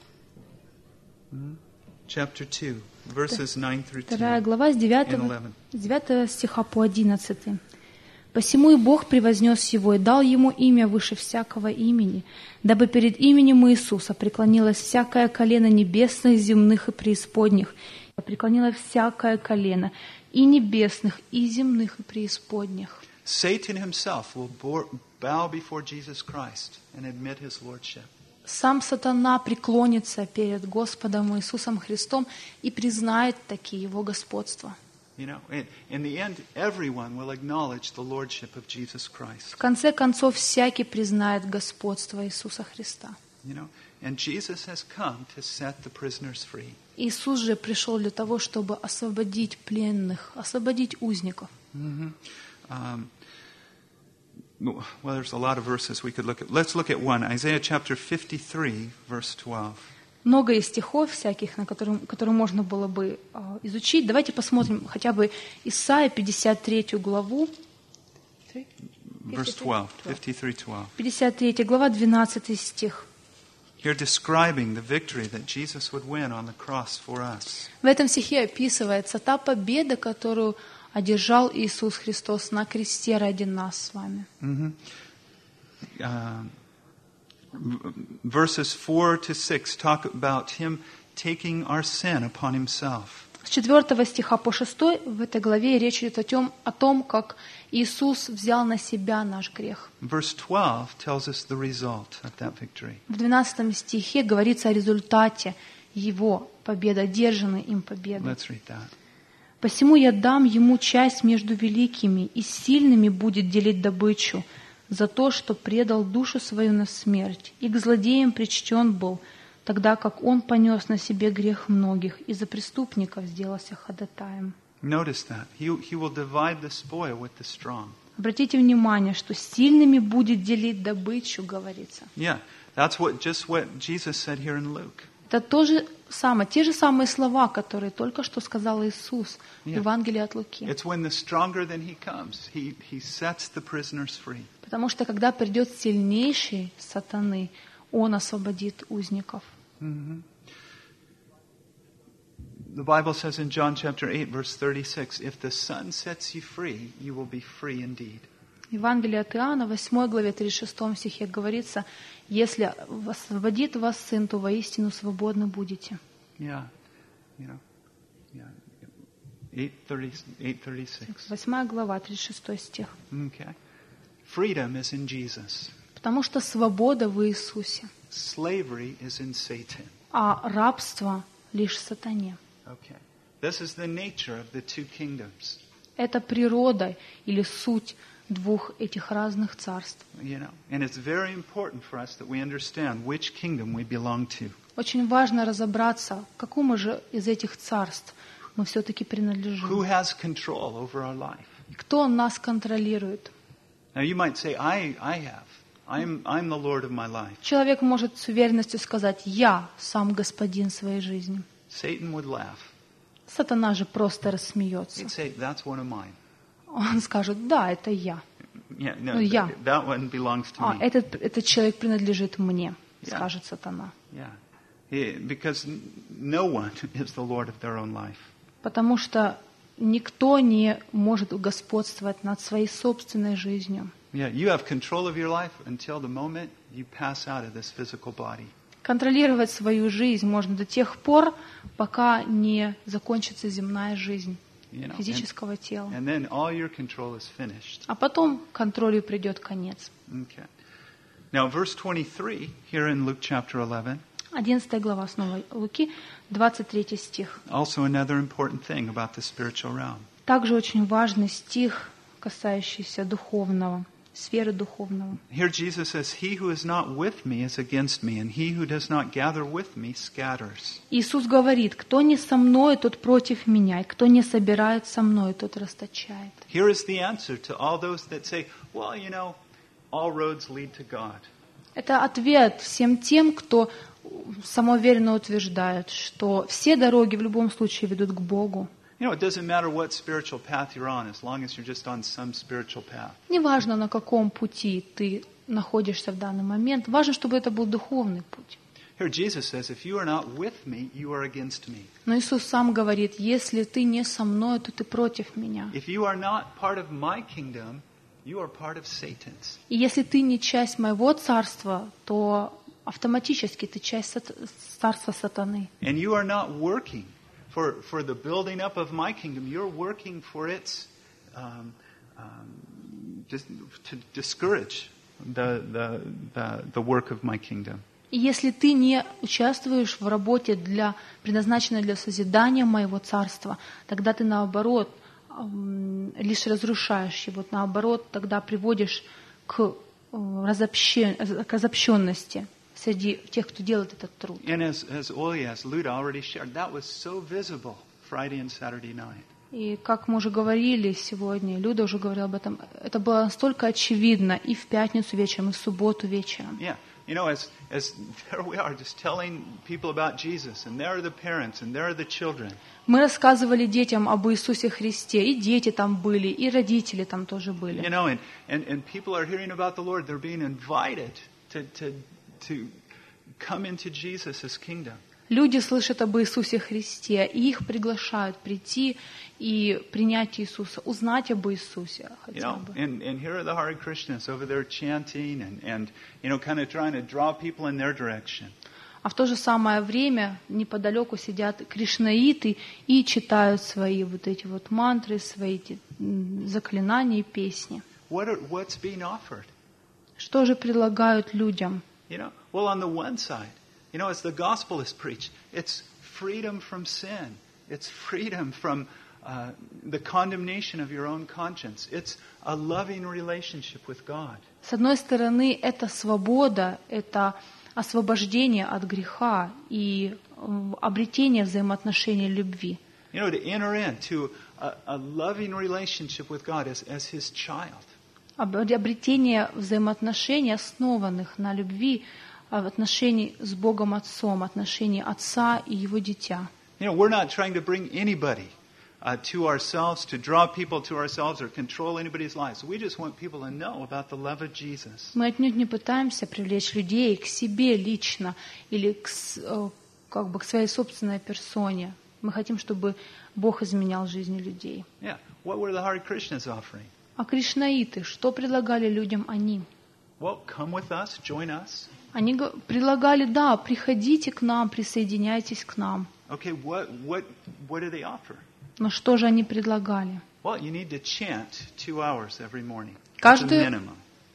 Chapter 2, verses 9 through 2 10 глава с and 9 11. стиха по 11. «Посему и Бог превознес Его и дал Ему имя выше всякого имени, дабы перед именем Иисуса преклонилось всякое колено небесных, земных и преисподних, преклонилось всякое колено и небесных, и земных, и преисподних». Satan himself will bow before Jesus Christ and admit his lordship. Сам сатана преклонится перед Господом Иисусом Христом и признает таки Его господство. You know, in the end, everyone will acknowledge the lordship of Jesus Christ. В конце концов, всякий признает господство Иисуса Христа. You know, and Jesus has come to set the prisoners free. Иисус же пришел для того, чтобы освободить пленных, освободить узников. Well, there's a lot of verses we could look at. Let's look at one. Isaiah chapter 53, verse 12. Много есть стихов всяких, которые можно было бы изучить. Давайте посмотрим хотя бы Исайя 53 главу. Verse 12, 53:12. 53 глава, 12 стих. Here describing the victory that Jesus would win on the cross for us. В этом стихе описывается та победа, которую одержал Иисус Христос на кресте ради нас с вами. Verses 4 to 6 talk about him taking our sin upon himself. С 4 стиха по 6 в этой главе речь идет о том, как Иисус взял на себя наш грех. Verse 12 tells us the result of that victory. В 12 стихе говорится о результате Его победы, одержанной им победы. Let's read that. «Посему я дам ему часть между великими, и сильными будет делить добычу за то, что предал душу свою на смерть, и к злодеям причтен был, тогда как он понес на себе грех многих, и за преступников сделался ходатаем». Notice that. He will divide the spoil with the strong. Обратите внимание, что сильными будет делить добычу, говорится. Yeah, that's just what Jesus said here in Luke. Это те же самые слова, которые только что сказал Иисус в Евангелии от Луки. It's when the stronger than he comes, he sets the prisoners free. Потому что когда придет сильнейший сатаны, он освободит узников. The Bible says in John chapter 8, verse 36, if the Son sets you free, you will be free indeed. Евангелие от Иоанна, 8 главе 36 стихе говорится, если освободит вас Сын, то воистину свободны будете. Yeah, you know, yeah. 8:36. 8 глава, 36 стих. Okay. Freedom is in Jesus. Потому что свобода в Иисусе, Slavery is in Satan. а рабство лишь в сатане. Okay. This is the nature of the two kingdoms. Это природа или суть двух этих разных царств. You know, and it's very important for us that we understand which kingdom we belong to. Очень важно разобраться, к какому же из этих царств мы все-таки Who принадлежим. has control over our life? Кто нас контролирует? Now you might say, I have. I'm the Lord of my life. Человек может с уверенностью сказать: «Я сам господин своей жизни». Satan would laugh. Сатана же просто рассмеется. He'd say, that's one of mine. Он скажет: «Да, это я». Yeah, no, Ну, я. that one belongs to me. Этот человек принадлежит мне, Yeah. скажет сатана. Yeah. Because no one is the Lord of their own life. Потому что никто не может господствовать над своей собственной жизнью. Yeah, you have control of your life until the moment you pass out of this physical body. Контролировать свою жизнь можно до тех пор, пока не закончится земная жизнь You know, физического тела. and then all your control is finished. А потом контролю придет конец. Okay. Now, verse 23 here in Luke chapter 11, 11 глава снова Луки, 23 стих. also another important thing about the spiritual realm. Также очень важный стих, касающийся духовного, сферы духовного. Here Jesus says, "He who is not with me is against me, and he who does not gather with me scatters." Иисус говорит: «Кто не со мной, тот против меня, и кто не собирает со мной, тот расточает». Here is the answer to all those that say, well, you know, all roads lead to God. Это ответ всем тем, кто самоуверенно утверждает, что все дороги в любом случае ведут к Богу. You know, it doesn't matter what spiritual path you're on, as long as you're just on some spiritual path. Неважно, на каком пути ты находишься в данный момент, важно, чтобы это был духовный путь. Here Jesus says, if you are not with me, you are against me. Но Иисус сам говорит: «Если ты не со мной, то ты против меня». If you are not part of my kingdom, you are part of Satan's. И если ты не часть моего царства, то автоматически ты часть царства сатаны. And you are not working for the building up of my kingdom. You're working for its just to discourage the work of my kingdom. И если ты не участвуешь в работе, предназначенной для созидания моего царства, тогда ты, наоборот, лишь разрушаешь его, наоборот, тогда приводишь к разобщенности среди тех, кто делает этот труд. And as Luda already shared, that was so visible Friday and Saturday night. И как мы уже говорили сегодня, Люда уже говорила об этом, это было настолько очевидно и в пятницу вечером, и в субботу вечером. Yeah, you know, as there we are, just telling people about Jesus, and there are the parents, and there are the children. Мы рассказывали детям об Иисусе Христе, и дети там были, и родители там тоже были. You know, and people are hearing about the Lord. They're being invited to come into Jesus' kingdom. Люди слышат об Иисусе Христе, и их приглашают прийти и принять Иисуса, узнать об Иисусе хотя бы. And here are the Hare Krishnas over there chanting and you know, kind of trying to draw people in their direction. А в то же самое время неподалеку сидят кришнаиты и читают свои вот эти вот мантры, свои эти заклинания и песни. What's being offered? Что же предлагают людям? You know, well, on the one side, you know, as the gospel is preached, it's freedom from sin. It's freedom from the condemnation of your own conscience. It's a loving relationship with God. С одной стороны, это свобода, это освобождение от греха и обретение взаимоотношений любви. You know, to enter into a loving relationship with God as His child. Обретение взаимоотношений, основанных на любви, отношений с Богом Отцом, отношений Отца и Его дитя. You know, we're not trying to bring anybody to ourselves, to draw people to ourselves or control anybody's lives. We just want people to know about the love of Jesus. Мы отнюдь не пытаемся привлечь людей к себе лично или к своей собственной персоне. Мы хотим, чтобы Бог изменял жизни людей. Yeah. What were the Hare Krishnas offering? А кришнаиты, что предлагали людям они? Well, come with us, join us. Они предлагали: да, приходите к нам, присоединяйтесь к нам. Okay, what do they offer? Но что же они предлагали? Well, you need to chant 2 hours every morning. That's the minimum.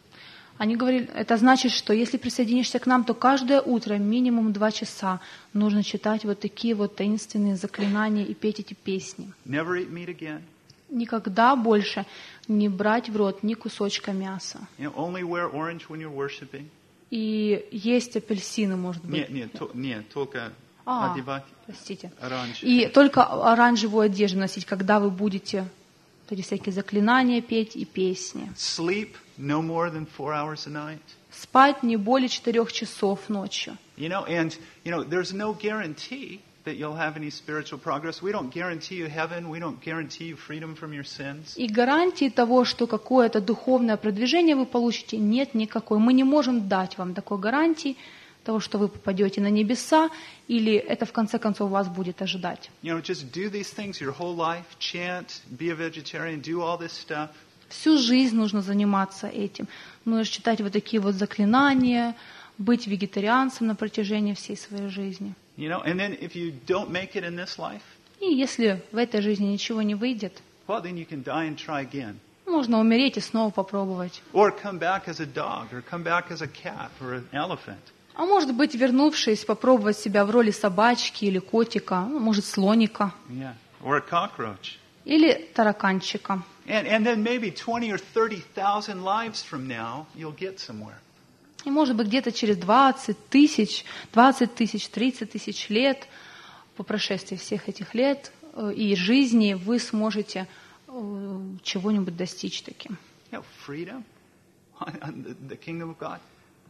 Они говорили, это значит, что если присоединишься к нам, то каждое утро минимум 2 часа нужно читать вот такие вот таинственные заклинания и петь эти песни. Never eat meat again. Никогда больше не брать в рот ни кусочка мяса. Only wear orange when you're worshiping. И есть апельсины, может быть. Нет, только одевать оранжевый. И только оранжевую одежду носить, когда вы будете вот эти всякие заклинания петь и песни. Sleep no more than 4 hours a night. Спать не более 4 часов ночью. There's no guarantee that you'll have any spiritual progress. We don't guarantee you heaven. We don't guarantee you freedom from your sins. И гарантии того, что какое-то духовное продвижение вы получите, нет никакой. Мы не можем дать вам такой гарантии того, что вы попадете на небеса, или это в конце концов вас будет ожидать. Just do these things your whole life. Chant, be a vegetarian, do all this stuff. Всю жизнь нужно заниматься этим. Нужно читать вот такие вот заклинания, быть вегетарианцем на протяжении всей своей жизни. And then if you don't make it in this life, и если в этой жизни ничего не выйдет, well, then you can die and try again. Можно умереть и снова попробовать. Or come back as a dog, or come back as a cat, or an elephant. А может быть, вернувшись, попробовать себя в роли собачки или котика, может, слоника. Yeah. Or a cockroach. Или тараканчика. And then maybe 20 or 30,000 lives from now, you'll get somewhere. И может быть, где-то через 20 тысяч, 30 тысяч лет, по прошествии всех этих лет и жизни, вы сможете чего-нибудь достичь таким. Freedom, the kingdom of God,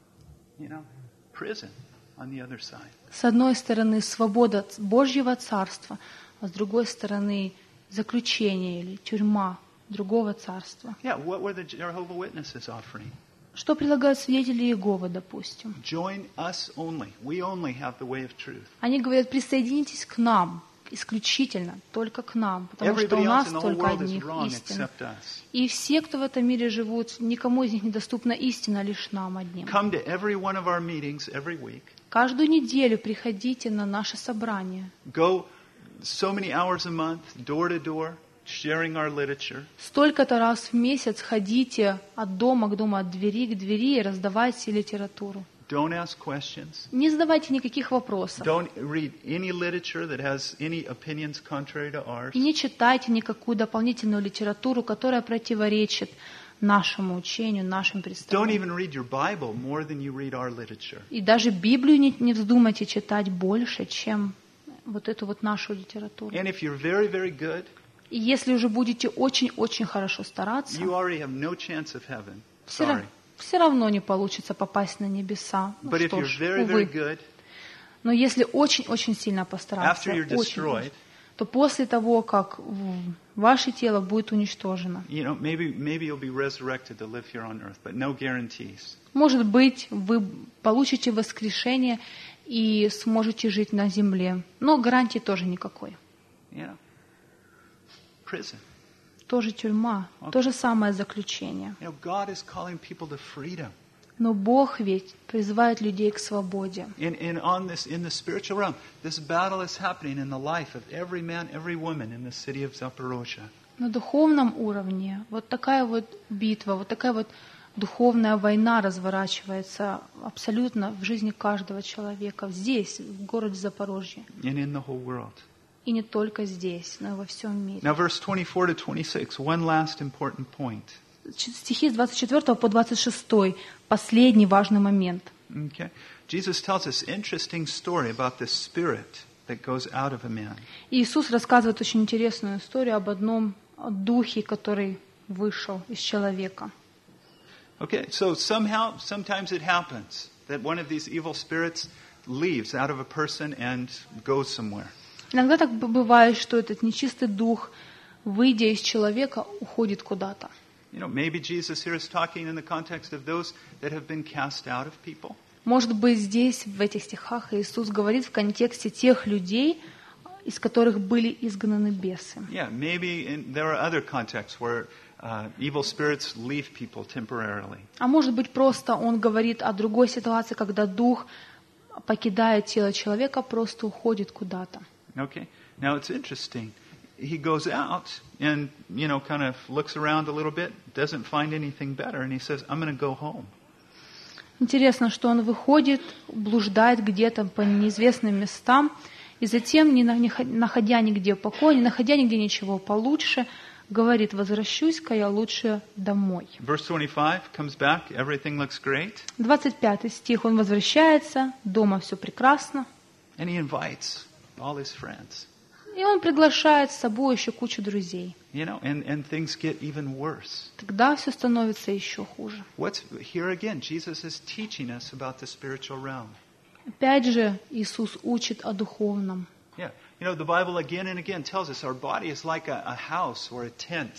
prison on the other side. С одной стороны, свобода Божьего царства, а с другой стороны, заключение или тюрьма другого царства. Yeah, what were the Jehovah's Witnesses offering? Что предлагают свидетели Иеговы, допустим? Join us only. We only have the way of truth. Они говорят, присоединитесь к нам, исключительно, только к нам, потому что у нас только одних истина. И все, кто в этом мире живут, никому из них недоступна истина, лишь нам одним. Come to every one of our meetings every week. Каждую неделю приходите на наше собрание. Go so many hours a month, door to door. Sharing our literature. Столько-то раз в месяц ходите от дома к дому, от двери к двери и раздавайте литературу. Don't ask questions. Не задавайте никаких вопросов. Don't read any literature that has any opinions contrary to ours. И не читайте никакую дополнительную литературу, которая противоречит нашему учению, нашим представлениям. Don't even read your Bible more than you read our literature. И даже Библию не вздумайте читать больше, чем вот эту вот нашу литературу. And if you're very, very good, и если уже будете очень-очень хорошо стараться, все равно не получится попасть на небеса. Ну, что ж, увы. Но если очень-очень сильно постараться, то после того, как ваше тело будет уничтожено, может быть, вы получите воскрешение и сможете жить на земле. Но гарантии тоже никакой. Prison. Тоже тюрьма, то же самое заключение. God is calling people to freedom. Но Бог ведь призывает людей к свободе. In the spiritual realm, this battle is happening in the life of every man, every woman in the city of Zaporozhye. На духовном уровне вот такая вот битва, вот такая вот духовная война разворачивается абсолютно в жизни каждого человека здесь, в городе Запорожье. And in the whole world. И не только здесь, но и во всем мире. Now, verse 24 to 26, one last important point. Стихи с 24 по 26, последний важный момент. Okay. Jesus tells us an interesting story about the spirit that goes out of a man. Иисус рассказывает очень интересную историю об одном духе, который вышел из человека. Okay, so sometimes it happens that one of these evil spirits leaves out of a person and goes somewhere. Иногда так бывает, что этот нечистый дух, выйдя из человека, уходит куда-то. Maybe Jesus here is talking in the context of those that have been cast out of people. Может быть, здесь, в этих стихах, Иисус говорит в контексте тех людей, из которых были изгнаны бесы. Yeah, maybe there are other contexts where evil spirits leave people temporarily. А может быть, просто он говорит о другой ситуации, когда дух покидает тело человека, просто уходит куда-то. Okay. Now it's interesting. He goes out and, kind of looks around a little bit, doesn't find anything better, and he says, I'm going to go home. Интересно, что он выходит, блуждает где-то по неизвестным местам, и затем, не находя нигде покоя, не находя нигде ничего получше, говорит: «Возвращусь-ка я лучше домой». Verse 25 comes back, everything looks great, 25 стих, он возвращается, дома все прекрасно, and he invites all his friends. и он приглашает с собой еще кучу друзей. You know, and things get even worse. Тогда все становится еще хуже. Here again, Jesus is teaching us about the spiritual realm. Опять же, Иисус учит о духовном. Yeah, you know, the Bible again and again tells us our body is like a house or a tent.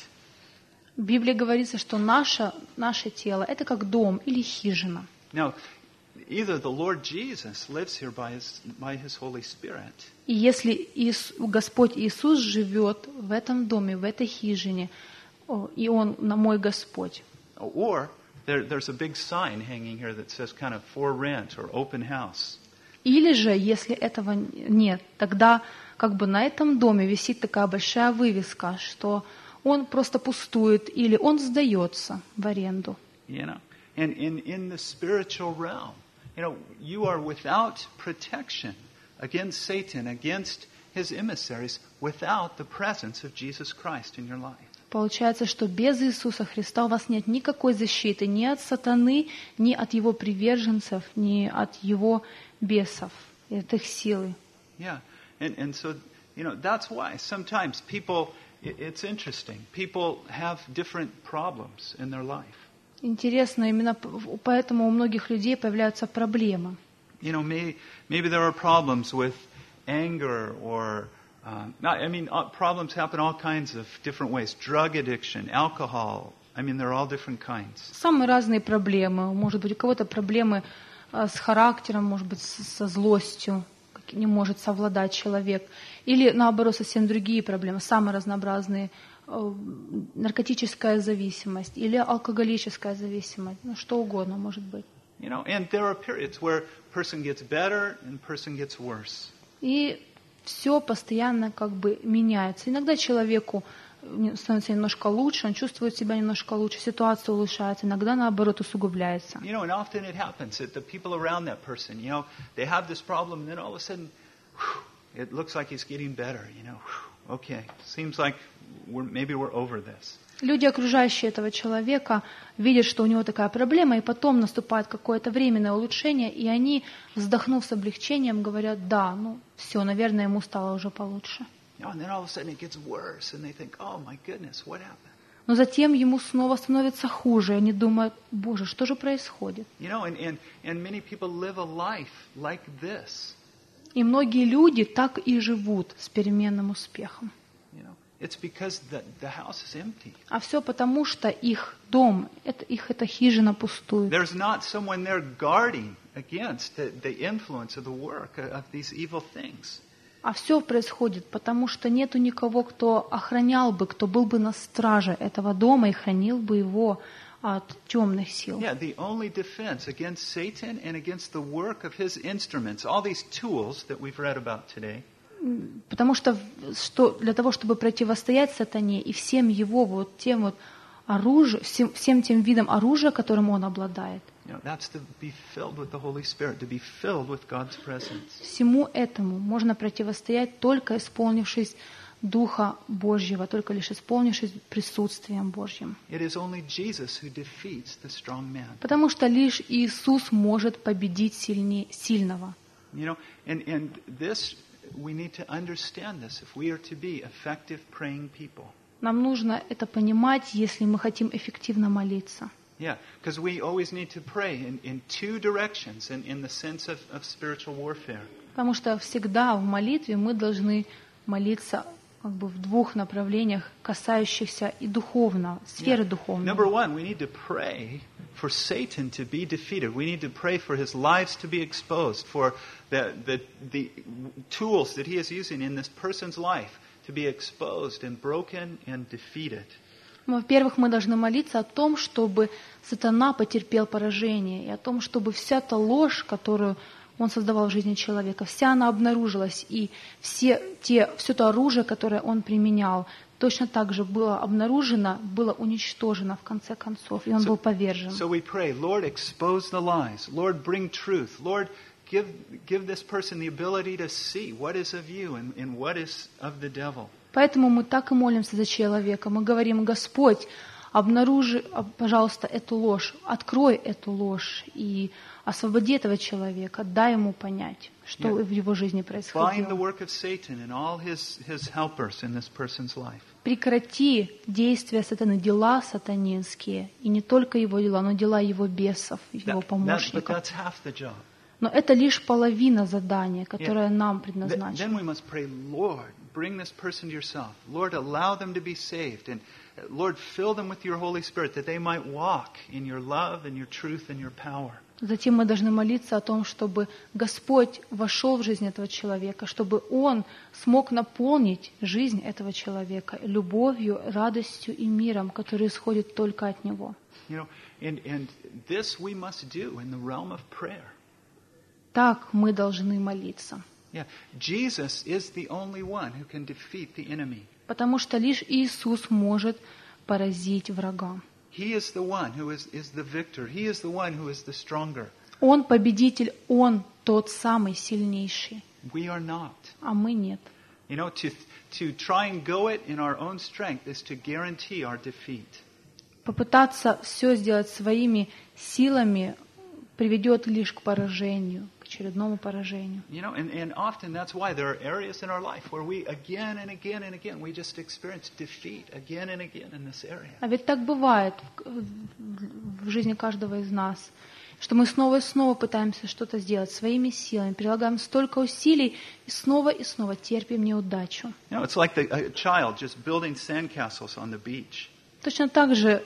В Библии говорится, что наше тело – это как дом или хижина. Now, either the Lord Jesus lives here by His Holy Spirit, И если Господь Иисус живет в этом доме, в этой хижине, и Он мой Господь, or there's a big sign hanging here that says kind of for rent or open house. или же, если этого нет, тогда как бы на этом доме висит такая большая вывеска, что он просто пустует или он сдается в аренду. You know, and in the spiritual realm, you know, you are without protection against Satan, against his emissaries, without the presence of Jesus Christ in your life. Получается, что без Иисуса Христа у вас нет никакой защиты ни от сатаны, ни от его приверженцев, ни от его бесов, от их силы. Yeah, and so, you know, that's why sometimes people, it's interesting, people have different problems in their life. Интересно, именно поэтому у многих людей появляются проблемы. You know, maybe there are problems with anger or, problems happen all kinds of different ways. Drug addiction, alcohol, they're all different kinds. Самые разные проблемы. Может быть, у кого-то проблемы с характером, может быть, со злостью, не может совладать человек. Или, наоборот, совсем другие проблемы, самые разнообразные. Наркотическая зависимость или алкоголическая зависимость. Что угодно может быть. You know, and there are periods where person gets better and person gets worse. И все постоянно как бы меняется. Иногда человеку становится немножко лучше, он чувствует себя немножко лучше, ситуация улучшается, иногда наоборот усугубляется. You know, and often it happens that the people around that person, you know, they have this problem, and then all of a sudden, it looks like he's getting better. You know, okay, seems like maybe we're over this. Люди, окружающие этого человека, видят, что у него такая проблема, и потом наступает какое-то временное улучшение, и они, вздохнув с облегчением, говорят: да, все, наверное, ему стало уже получше. Но затем ему снова становится хуже, и они думают: Боже, что же происходит? И многие люди так и живут с переменным успехом. It's because the house is empty. А все потому, что их дом, эта хижина пустует. There's not someone there guarding against the influence of the work of these evil things. А все происходит потому, что нету никого, кто охранял бы, кто был бы на страже этого дома и хранил бы его от темных сил. Yeah, the only defense against Satan and against the work of his instruments, all these tools that we've read about today. Потому что для того, чтобы противостоять сатане и всем его тем оружием, всем тем видам оружия, которым он обладает, всему этому можно противостоять, только исполнившись Духа Божьего, только лишь исполнившись присутствием Божьим. Потому что лишь Иисус может победить сильного. We need to understand this if we are to be effective praying people. Нам нужно это понимать, если мы хотим эффективно молиться. Yeah, because we always need to pray in two directions in the sense of spiritual warfare. Потому что всегда в молитве мы должны молиться как бы в двух направлениях, касающихся и духовного, сферы духовной. Number one, we need to pray for Satan to be defeated. We need to pray for his lives to be exposed, for the tools that he is using in this person's life to be exposed and broken and defeated. Во-первых, мы должны молиться о том, чтобы сатана потерпел поражение, и о том, чтобы вся та ложь, которую Он создавал в жизни человека. Вся она обнаружилась, и все то оружие, которое он применял, точно так же было обнаружено, было уничтожено в конце концов, и он был повержен. So we pray, Lord, expose the lies. Lord, bring truth. Lord, give this person the ability to see what is of you and what is of the devil. Поэтому мы так и молимся за человека. Мы говорим: Господь, обнаружи, пожалуйста, эту ложь, открой эту ложь и освободи этого человека, дай ему понять, что в его жизни происходило. Прекрати действия сатаны, дела сатанинские, и не только его дела, но дела его бесов, его помощников. Но это лишь половина задания, которое нам предназначено. Bring this person to yourself. Lord, allow them to be saved. And Lord, fill them with your Holy Spirit, that they might walk in your love and your truth and your power. Затем мы должны молиться о том, чтобы Господь вошел в жизнь этого человека, чтобы Он смог наполнить жизнь этого человека любовью, радостью и миром, который исходит только от Него. You know, and this we must do in the realm of prayer. Так мы должны молиться. Yeah, Jesus is the only one who can defeat the enemy. Потому что лишь Иисус может поразить врага. He is the one who is the victor. He is the one who is the stronger. Он победитель, Он тот самый сильнейший. We are not. А мы нет. You know, to try and go it in our own strength is to guarantee our defeat. Попытаться все сделать своими силами приведет лишь к поражению, к очередному поражению. You know, and often that's why there are areas in our life where we again and again and again we just experience defeat again and again in this area. А ведь так бывает в жизни каждого из нас, что мы снова и снова пытаемся что-то сделать своими силами, прилагаем столько усилий и снова терпим неудачу. You know, it's like a child just building sandcastles on the beach. Точно так же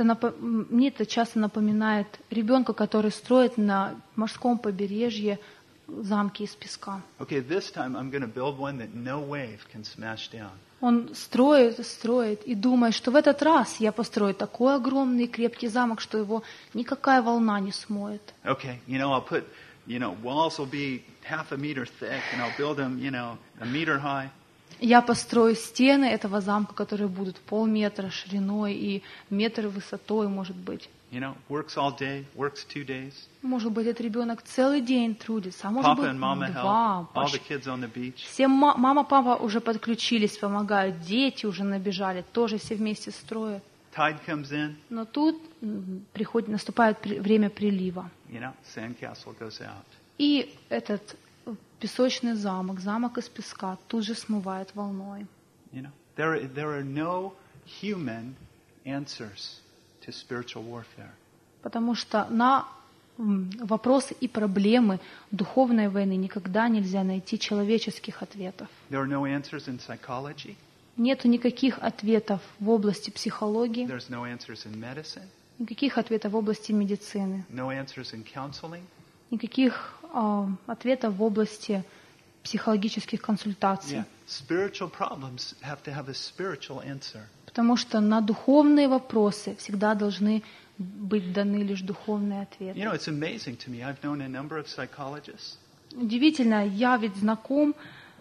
мне это часто напоминает ребенка, который строит на морском побережье замки из песка. Okay, this time I'm going to build one that no wave can smash down. Он строит и думает, что в этот раз я построю такой огромный и крепкий замок, что его никакая волна не смоет. Okay, I'll put, walls will be half a meter thick, and I'll build them, a meter high. Я построю стены этого замка, которые будут полметра шириной и метр высотой, может быть. Works all day, works 2 days. Может быть, этот ребенок целый день трудится, а может быть, 2. All the kids on the beach. Все мама, папа уже подключились, помогают, дети уже набежали, тоже все вместе строят. Tide comes in. Но тут наступает время прилива. Sandcastle goes out. И этот песочный замок из песка тут же смывает волной. There are no human answers to spiritual warfare. Потому что на вопросы и проблемы духовной войны никогда нельзя найти человеческих ответов. There are no answers in psychology. Нету никаких ответов в области психологии. There's no answers in medicine. Никаких ответов в области медицины. No answers in counseling. Никаких ответов в области психологических консультаций. Yeah. Spiritual problems have to have a spiritual answer. Потому что на духовные вопросы всегда должны быть даны лишь духовные ответы. It's amazing to me. I've known a number of psychologists. Удивительно, я ведь знаком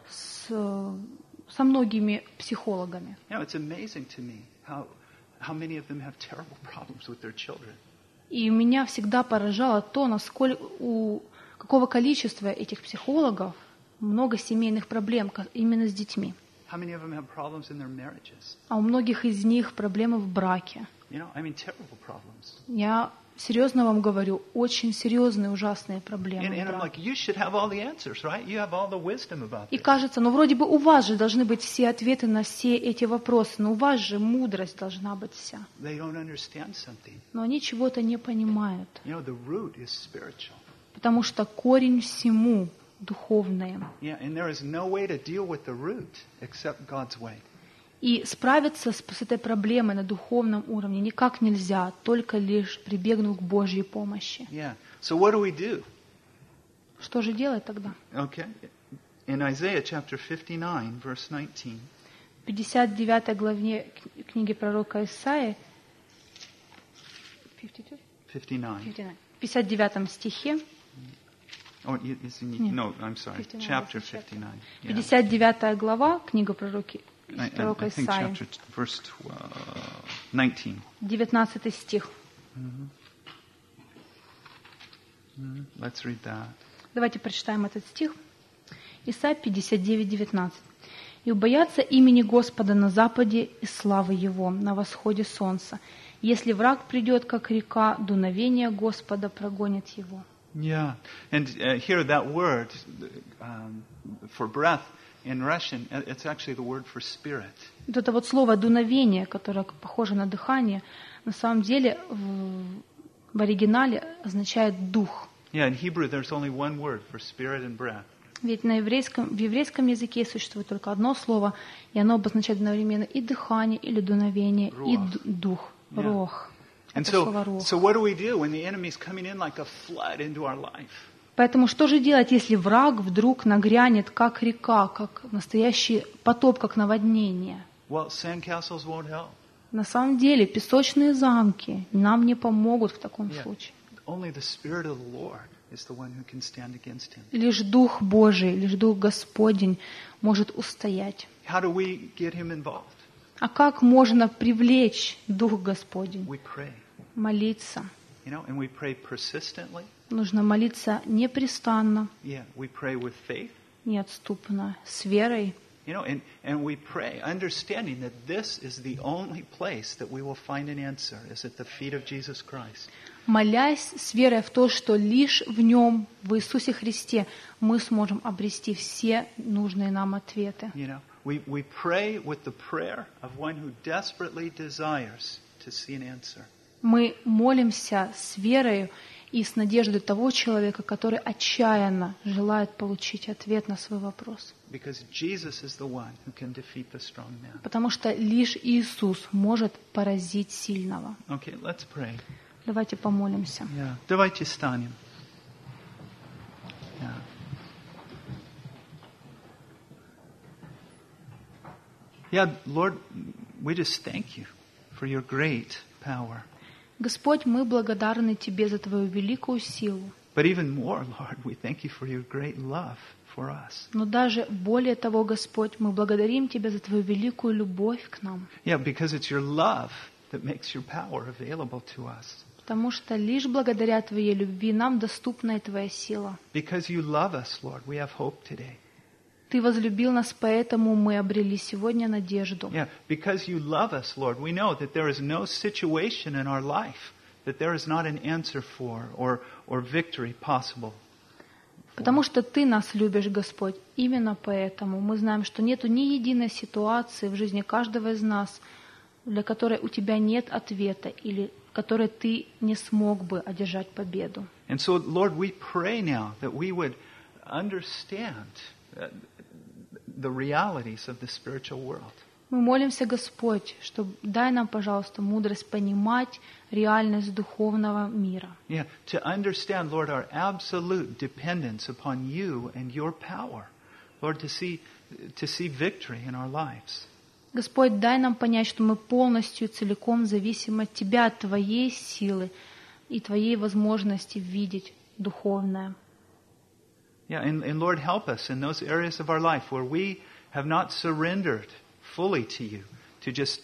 со многими психологами. It's amazing to me how many of them have terrible problems with their children. И меня всегда поражало то, насколько у какого количества этих психологов много семейных проблем именно с детьми. How many of them have problems in their marriages? А у многих из них проблемы в браке. Terrible problems. Я серьезно вам говорю, очень серьезные, ужасные проблемы. И кажется, вроде бы у вас же должны быть все ответы на все эти вопросы, но у вас же мудрость должна быть вся. Но они чего-то не понимают. Потому что корень всему духовное. И справиться с этой проблемой на духовном уровне никак нельзя, только лишь прибегнув к Божьей помощи. So what do? Что же делать тогда? Okay. In Isaiah chapter 59, verse 19. 59 главе книги пророка Исаии, 59. 59 стихе. Oh, извини. Нет. No, I'm sorry. 59, Chapter 59. Yeah. 59 глава, книга I пророка think Исаии, chapter verse 19. 19 стих. Let's read that. Давайте прочитаем этот стих. Исайя 59, 19. «И убоятся имени Господа на западе и славы Его на восходе солнца. Если враг придет, как река, дуновение Господа прогонит его». Yeah, and here that word for breath in Russian, it's actually the word for spirit. Вот это вот слово «дуновение», которое похоже на дыхание, на самом деле в оригинале означает «дух». Yeah, in Hebrew there's only one word for spirit and breath. Ведь в еврейском языке существует только одно слово, и оно обозначает одновременно и дыхание, или дуновение, и дух, рох. And Это слово рох. so what do we do when the enemy's coming in like a flood into our life? Поэтому что же делать, если враг вдруг нагрянет, как река, как настоящий потоп, как наводнение? Well, sandcastles won't help. На самом деле песочные замки нам не помогут в таком случае. Only the Spirit of the Lord is the one who can stand against him. Лишь Дух Божий, лишь Дух Господень может устоять. How do we get him involved? А как можно привлечь Дух Господень? We pray. Молиться. You know, and we pray persistently. Нужно молиться непрестанно, Yeah, we pray with faith. неотступно, с верой. You know, and we pray, understanding that this is the only place that we will find an answer, is at the feet of Jesus Christ. Молясь с верой в то, что лишь в Нем, в Иисусе Христе, мы сможем обрести все нужные нам ответы. You know, we pray with the prayer of one who desperately desires to see an answer. Мы молимся с верой и с надеждой того человека, который отчаянно желает получить ответ на свой вопрос. Because Jesus is the one who can defeat the strong man. Потому что лишь Иисус может поразить сильного. Okay, let's pray. Давайте помолимся. Yeah. Давайте станем. Yeah. Yeah, Lord, we just thank you for your great power. Господь, мы благодарны Тебе за Твою великую силу. But even more, Lord, we thank you for your great love for us. Но даже более того, Господь, мы благодарим Тебя за Твою великую любовь к нам. Yeah, because it's your love that makes your power available to us. Потому что лишь благодаря Твоей любви нам доступна и Твоя сила. Because you love us, Lord, we have hope today. Ты возлюбил нас, поэтому мы обрели сегодня надежду. Yeah, because you love us, Lord, we know that there is no situation in our life that there is not an answer for or victory possible. Потому что Ты нас любишь, Господь. Именно поэтому мы знаем, что нету ни единой ситуации в жизни каждого из нас, для которой у Тебя нет ответа или в которой Ты не смог бы одержать победу. And so, Lord, we pray now that we would understand the realities of the spiritual world. Мы молимся, Господь, что дай нам, пожалуйста, мудрость понимать реальность духовного мира. Yeah, to understand, Lord, our absolute dependence upon you and your power. Lord, to see victory in our lives. Господь, дай нам понять, что мы полностью и целиком зависим от Тебя, от Твоей силы и Твоей возможности видеть духовное. Yeah, and Lord, help us in those areas of our life where we have not surrendered fully to you, to just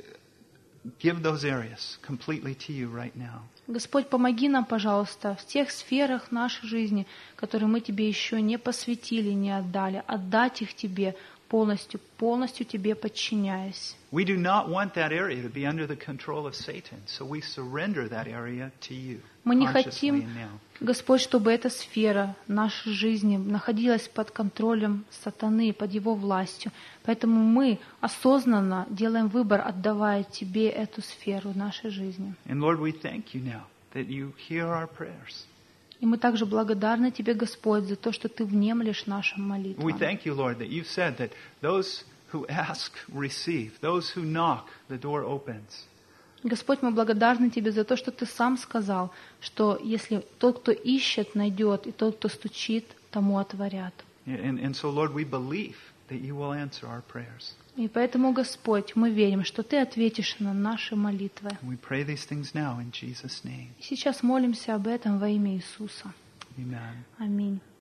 give those areas completely to you right now. Господь, помоги нам, пожалуйста, в тех сферах нашей жизни, которые мы Тебе еще не посвятили, не отдали, отдать их Тебе полностью Тебе подчиняясь. We do not want that area to be under the control of Satan, so we surrender that area to you. Мы не хотим, Господь, чтобы эта сфера нашей жизни находилась под контролем сатаны, под его властью. Поэтому мы осознанно делаем выбор, отдавая Тебе эту сферу нашей жизни. And Lord, we thank you now that you hear our prayers. И мы также благодарны Тебе, Господь, за то, что Ты внемлешь нашим молитвам. We thank you, Lord, that you've said that those who ask receive, those who knock, the door opens. Господь, мы благодарны Тебе за то, что Ты сам сказал, что если тот, кто ищет, найдет, и тот, кто стучит, тому отворят. And so, Lord, we believe that you will answer our prayers. И поэтому, Господь, мы верим, что Ты ответишь на наши молитвы. We pray these things now in Jesus' name. И сейчас молимся об этом во имя Иисуса. Amen. Аминь.